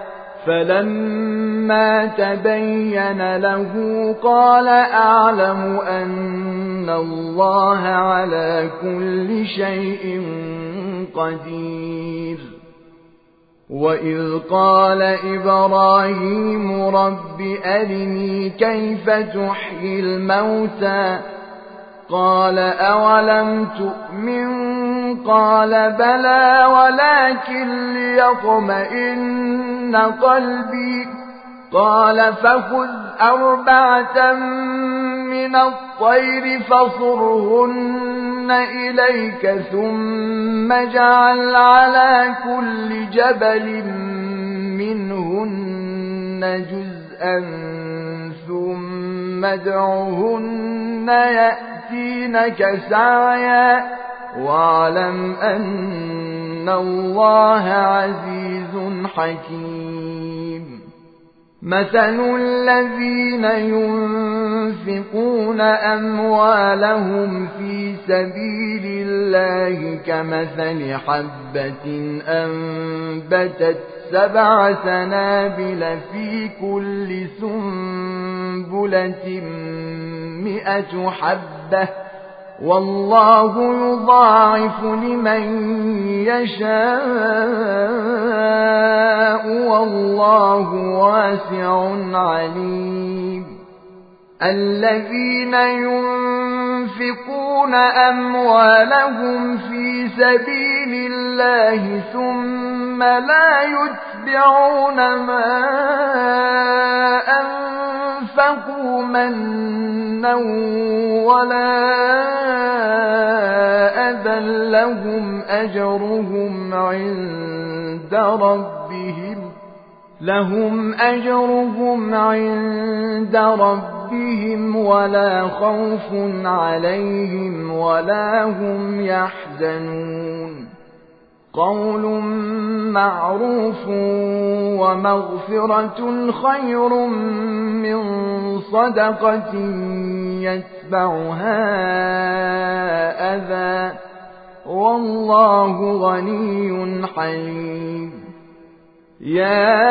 فلما تبين له قال أعلم أن الله على كل شيء قدير. وإذ قال إبراهيم رب أرني كيف تحيي الموتى قال أولم تؤمن قال بلى ولكن ليطمئن قلبي قال فخذ 4 من الطير فصرهن إليك ثم اجعل على كل جبل منهن جزءا ثم ادْعُهُنَّ يَأْتِينَكَ سَعْيًا وَاعْلَمْ أَنَّ اللَّهَ عَزِيزٌ حَكِيمٌ مَثَلُ الَّذِينَ يُنْفِقُونَ أَمْوَالَهُمْ فِي سَبِيلِ اللَّهِ كَمَثَلِ حَبَّةٍ أَنبَتَتْ 7 سَنَابِلَ في كل سنبلة 100 حبة والله يضاعف لمن يشاء والله واسع عليم الذين ينفقون أموالهم في سبيل الله ثم لا يتبعون ما أنفقوا منا ولا أذى لهم أجرهم عند ربهم ولا خوف عليهم ولا هم يحزنون قول معروف ومغفرة خير من صدقة يتبعها أذى والله غني حليم يا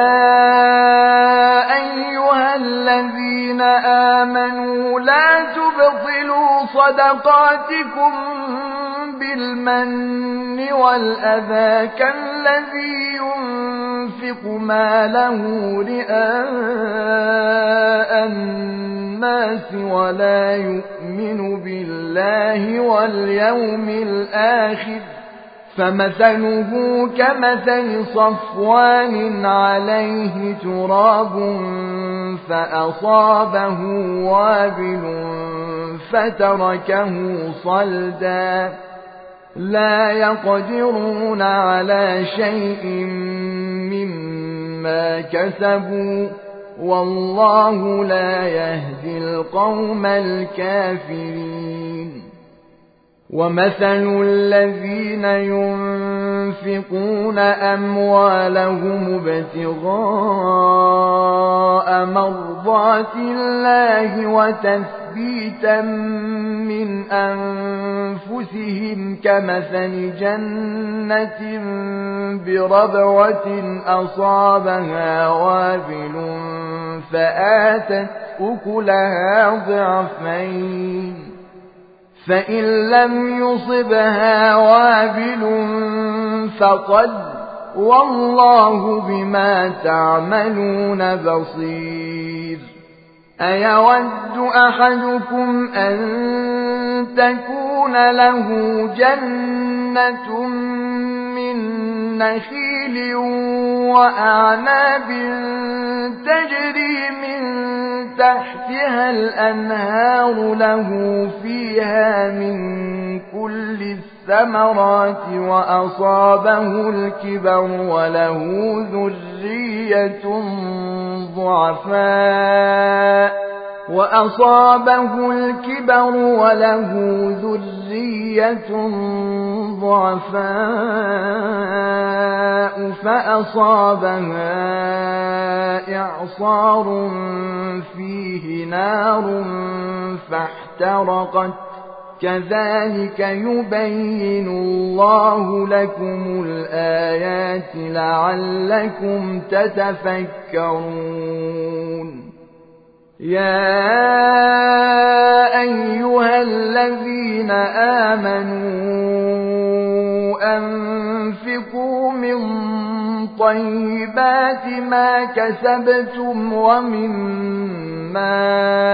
أيها الذين آمنوا لا تبطلوا صدقاتكم بالمن والأذى كالذي ينفق ماله رئاء الناس ولا يؤمن بالله واليوم الآخر فمثله كمثل صفوان عليه تراب فأصابه وابل فتركه صلدا لا يقدرون على شيء مما كسبوا والله لا يهدي القوم الكافرين ومثل الذين ينفقون أموالهم ابتغاء مرضات الله وتثبيتا من أنفسهم كمثل جنة بربوة أصابها وابل فآتت أكلها ضعفين فإن لم يصبها وابل فقد والله بما تعملون بصير أيود أحدكم أن تكون له جنة من نخيل وأعناب تجري من تحتها الأنهار له فيها من كل الثمرات وأصابه الكبر وله ذرية ضعفاء فأصابها إعصار فيه نار فاحترقت كذلك يبين الله لكم الآيات لعلكم تتفكرون يا أيها الذين آمنوا أنفقوا من طيبات ما كسبتم ومما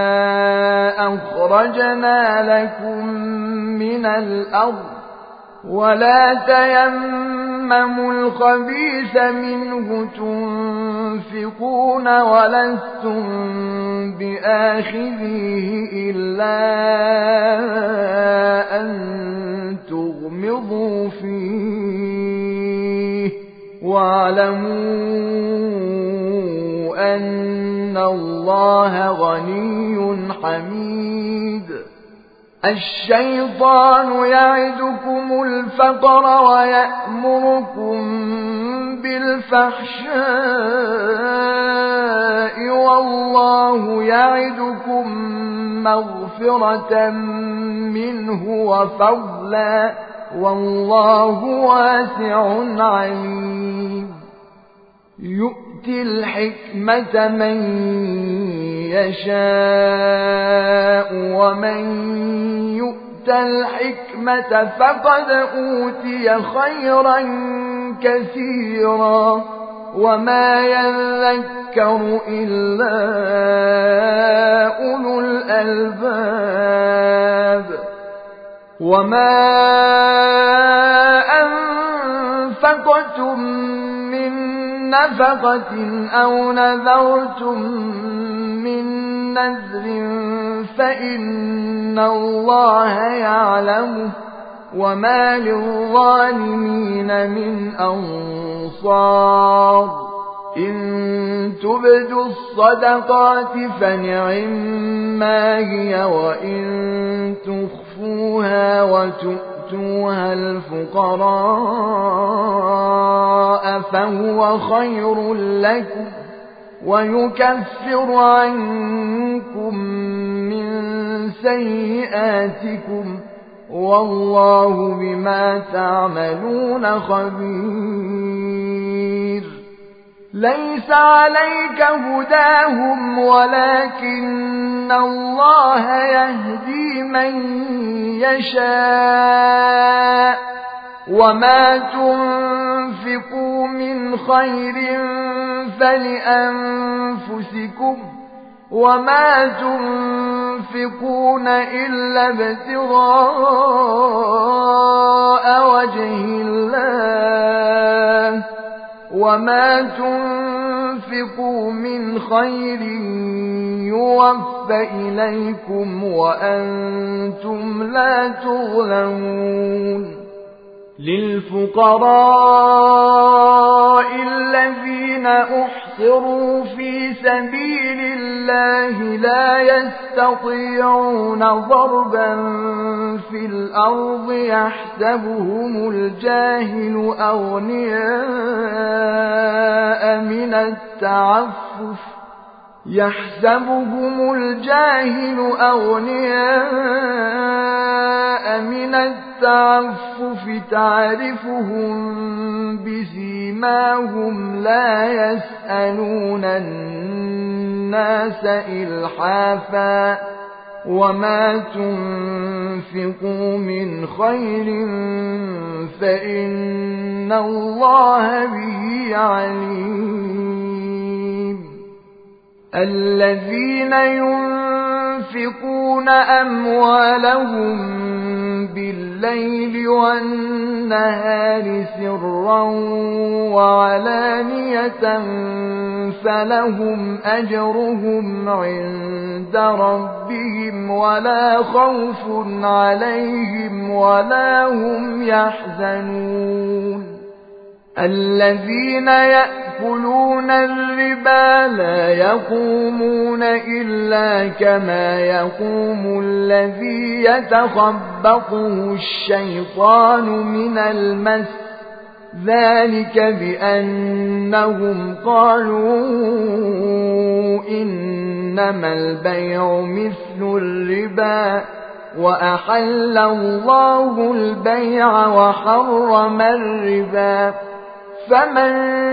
أخرجنا لكم من الأرض ولا تيمموا الخبيث منه تنفقون ولستم بآخذيه إلا أن تغمضوا فيه واعلموا أن الله غني حميد الشيطان يعدكم الفقر ويأمركم بالفحشاء والله يعدكم مغفرة منه وفضلا والله واسع عليم يؤتي الحكمة من يشاء ومن يؤت الحكمة فقد أوتي خيرا كثيرا وما يذكر إلا أولو الألباب وما أنفقتم من نفقة أو نذرتم من نذر فإن الله يعلمه وما للظالمين من أنصار إن تبدوا الصدقات فنعما هي وإن تخفوها وتؤتوها الفقراء فهو خير لكم ويكفر عنكم من سيئاتكم والله بما تعملون خبير ليس عليك هداهم ولكن الله يهدي من يشاء وما تنفقوا من خير فلأنفسكم وما تنفقون إلا ابتغاء وجه الله وما تنفقوا من خير يوفى إليكم وأنتم لا تظلمون للفقراء الذين أحصروا في سبيل الله لا يستطيعون ضربا في الأرض يحسبهم الجاهل أغنياء من التعفف تعرفهم بسيماهم لا يسألون الناس إلحافا وما تنفقوا من خير فإن الله به عليم الذين ينفقون أموالهم بالليل والنهار سرا وعلانية فلهم أجرهم عند ربهم ولا خوف عليهم ولا هم يحزنون الذين يأكلون الربا لا يقومون إلا كما يقوم الذي يتخبطه الشيطان من المس ذلك بأنهم قالوا إنما البيع مثل الربا وأحل الله البيع وحرم الربا فمن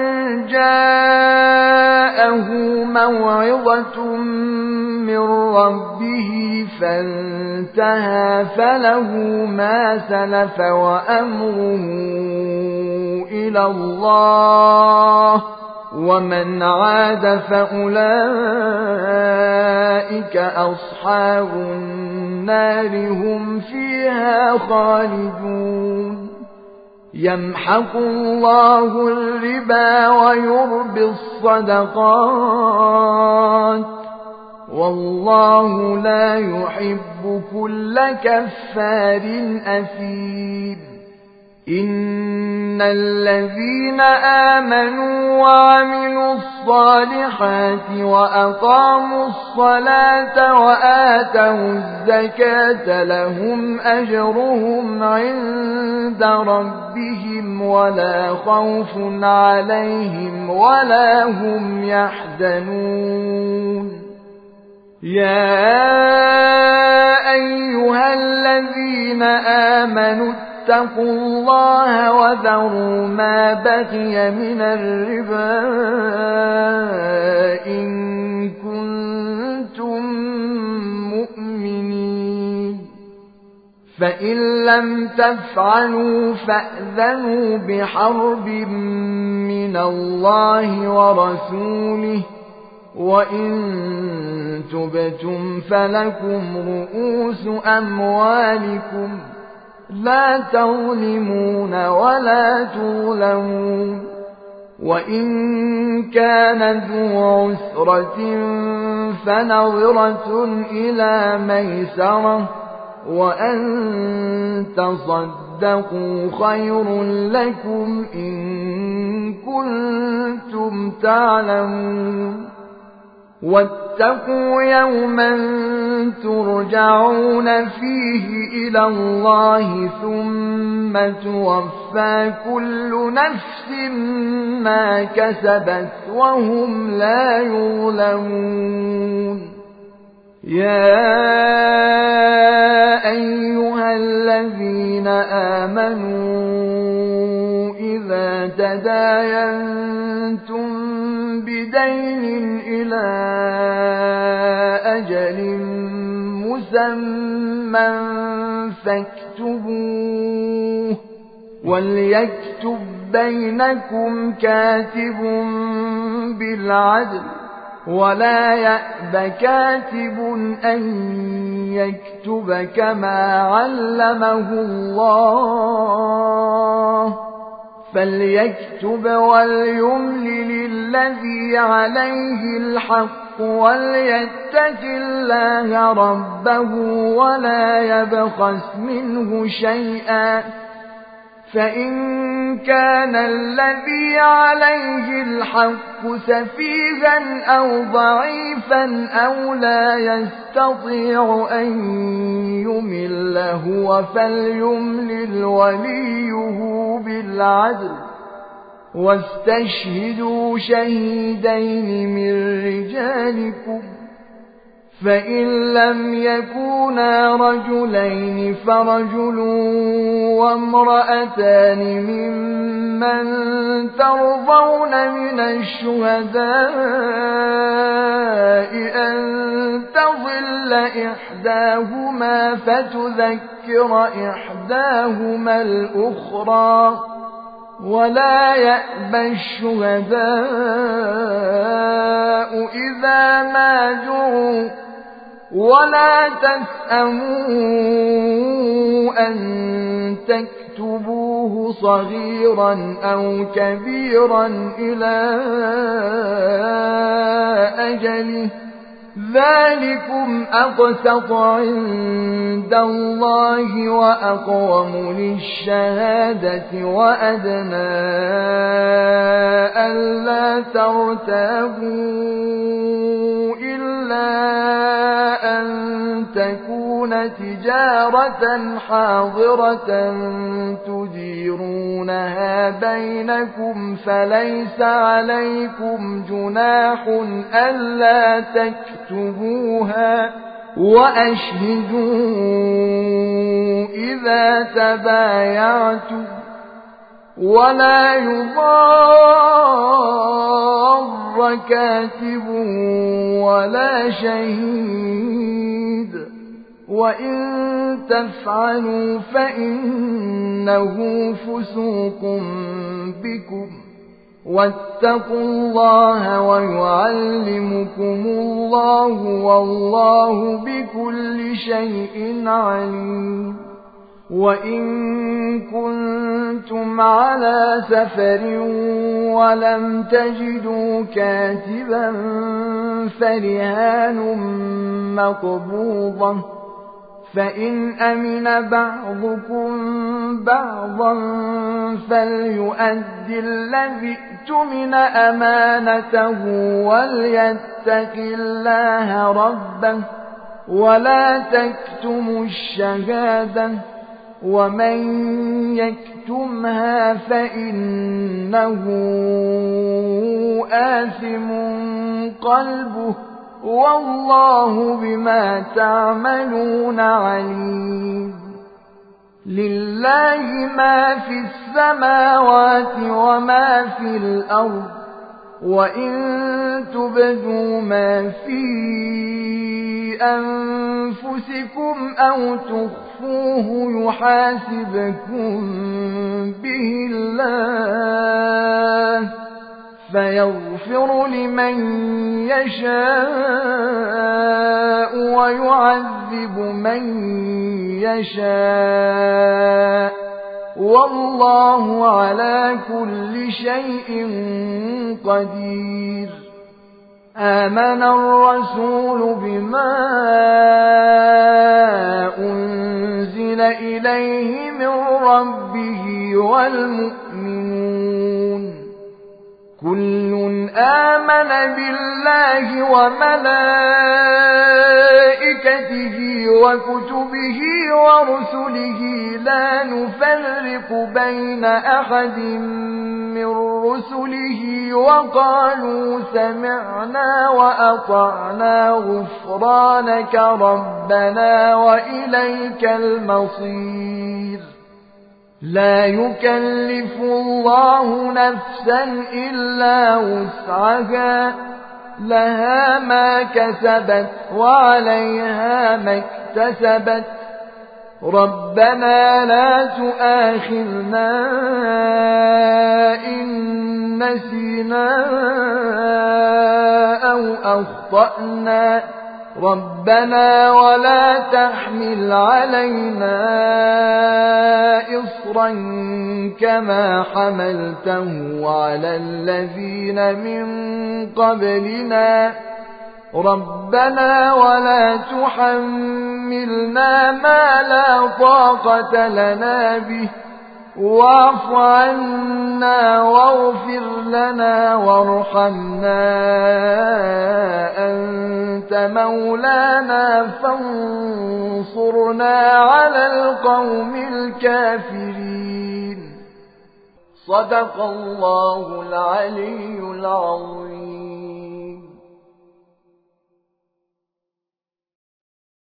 جاءه موعظة من ربه فانتهى فله ما سلف وأمره إلى الله ومن عاد فأولئك أصحاب النار هم فيها خالدون يمحق الله الربا ويربي الصدقات والله لا يحب كل كفار أثيم إن الذين آمنوا وعملوا الصالحات وأقاموا الصلاة وآتوا الزكاة لهم أجرهم عند ربهم ولا خوف عليهم ولا هم يحزنون يا أيها الذين آمنوا اتقوا الله وذروا ما بقي من الربا إن كنتم مؤمنين فإن لم تفعلوا فأذنوا بحرب من الله ورسوله وإن تبتم فلكم رؤوس أموالكم لا تظلمون ولا تظلمون وإن كان ذو عسرة فنظرة إلى ميسرة وأن تصدقوا خير لكم إن كنتم تعلمون واتقوا يوما ترجعون فيه إلى الله ثم توفى كل نفس ما كسبت وهم لا يظلمون يا أيها الذين آمنوا إذا تداينتم بدين إلى أجل مسمى فاكتبوه وليكتب بينكم كاتب بالعدل ولا يأب كاتب أن يكتب كما علمه الله فليكتب وليملل الذي عليه الحق وليتق الله ربه ولا يبخس منه شيئا فإن كان الذي عليه الحق سفيها أو ضعيفا أو لا يستطيع أن يمل هو فليملل وليه بالعدل واستشهدوا شهيدين من رجالكم فإن لم يكونا رجلين فرجل وامرأتان ممن ترضون من الشهداء أن تضل إحداهما فتذكر إحداهما الأخرى ولا يأبى الشهداء إذا ما دعوا ولا تسأموا أن تكتبوه صغيرا أو كبيرا إلى أجله ذلكم أقسط عند الله وأقوم للشهادة وأدنى ألا ترتابوا إلا أن تكون تجارة حاضرة تديرونها بينكم فليس عليكم جناح ألا تكتبوها وأشهدوا إذا تبايعتم ولا يضار كاتب ولا شهيد وإن تفعلوا فإنه فسوق بكم واتقوا الله ويعلمكم الله والله بكل شيء عليم وإن كنتم على سفر ولم تجدوا كاتبا فرهان مقبوضة فإن أمن بعضكم بعضا فليؤد الذي اؤتمن أمانته وليتق الله ربه ولا تكتموا الشهادة ومن يكتمها فإنه آثم قلبه والله بما تعملون عليم. لله ما في السماوات وما في الأرض وإن تبدوا ما في أنفسكم أو تخفوه يحاسبكم به الله فيغفر لمن يشاء ويعذب من يشاء والله على كل شيء قدير. آمن الرسول بما أنزل إليه من ربه والمؤمنون كل آمن بالله وملائكته وكتبه ورسله لا نفرق بين أحد من رسله وقالوا سمعنا وأطعنا غفرانك ربنا وإليك المصير. لا يكلف الله نفسا إلا وسعها لها ما كسبت وعليها ما اكتسبت ربنا لا تؤاخذنا إن نسينا أو أخطأنا ربنا ولا تحمل علينا إصرا كما حملته على الذين من قبلنا ربنا ولا تحملنا ما لا طاقة لنا به واعف عنا واغفر لنا وارحمنا أنت مولانا فانصرنا على القوم الكافرين. صدق الله العلي العظيم.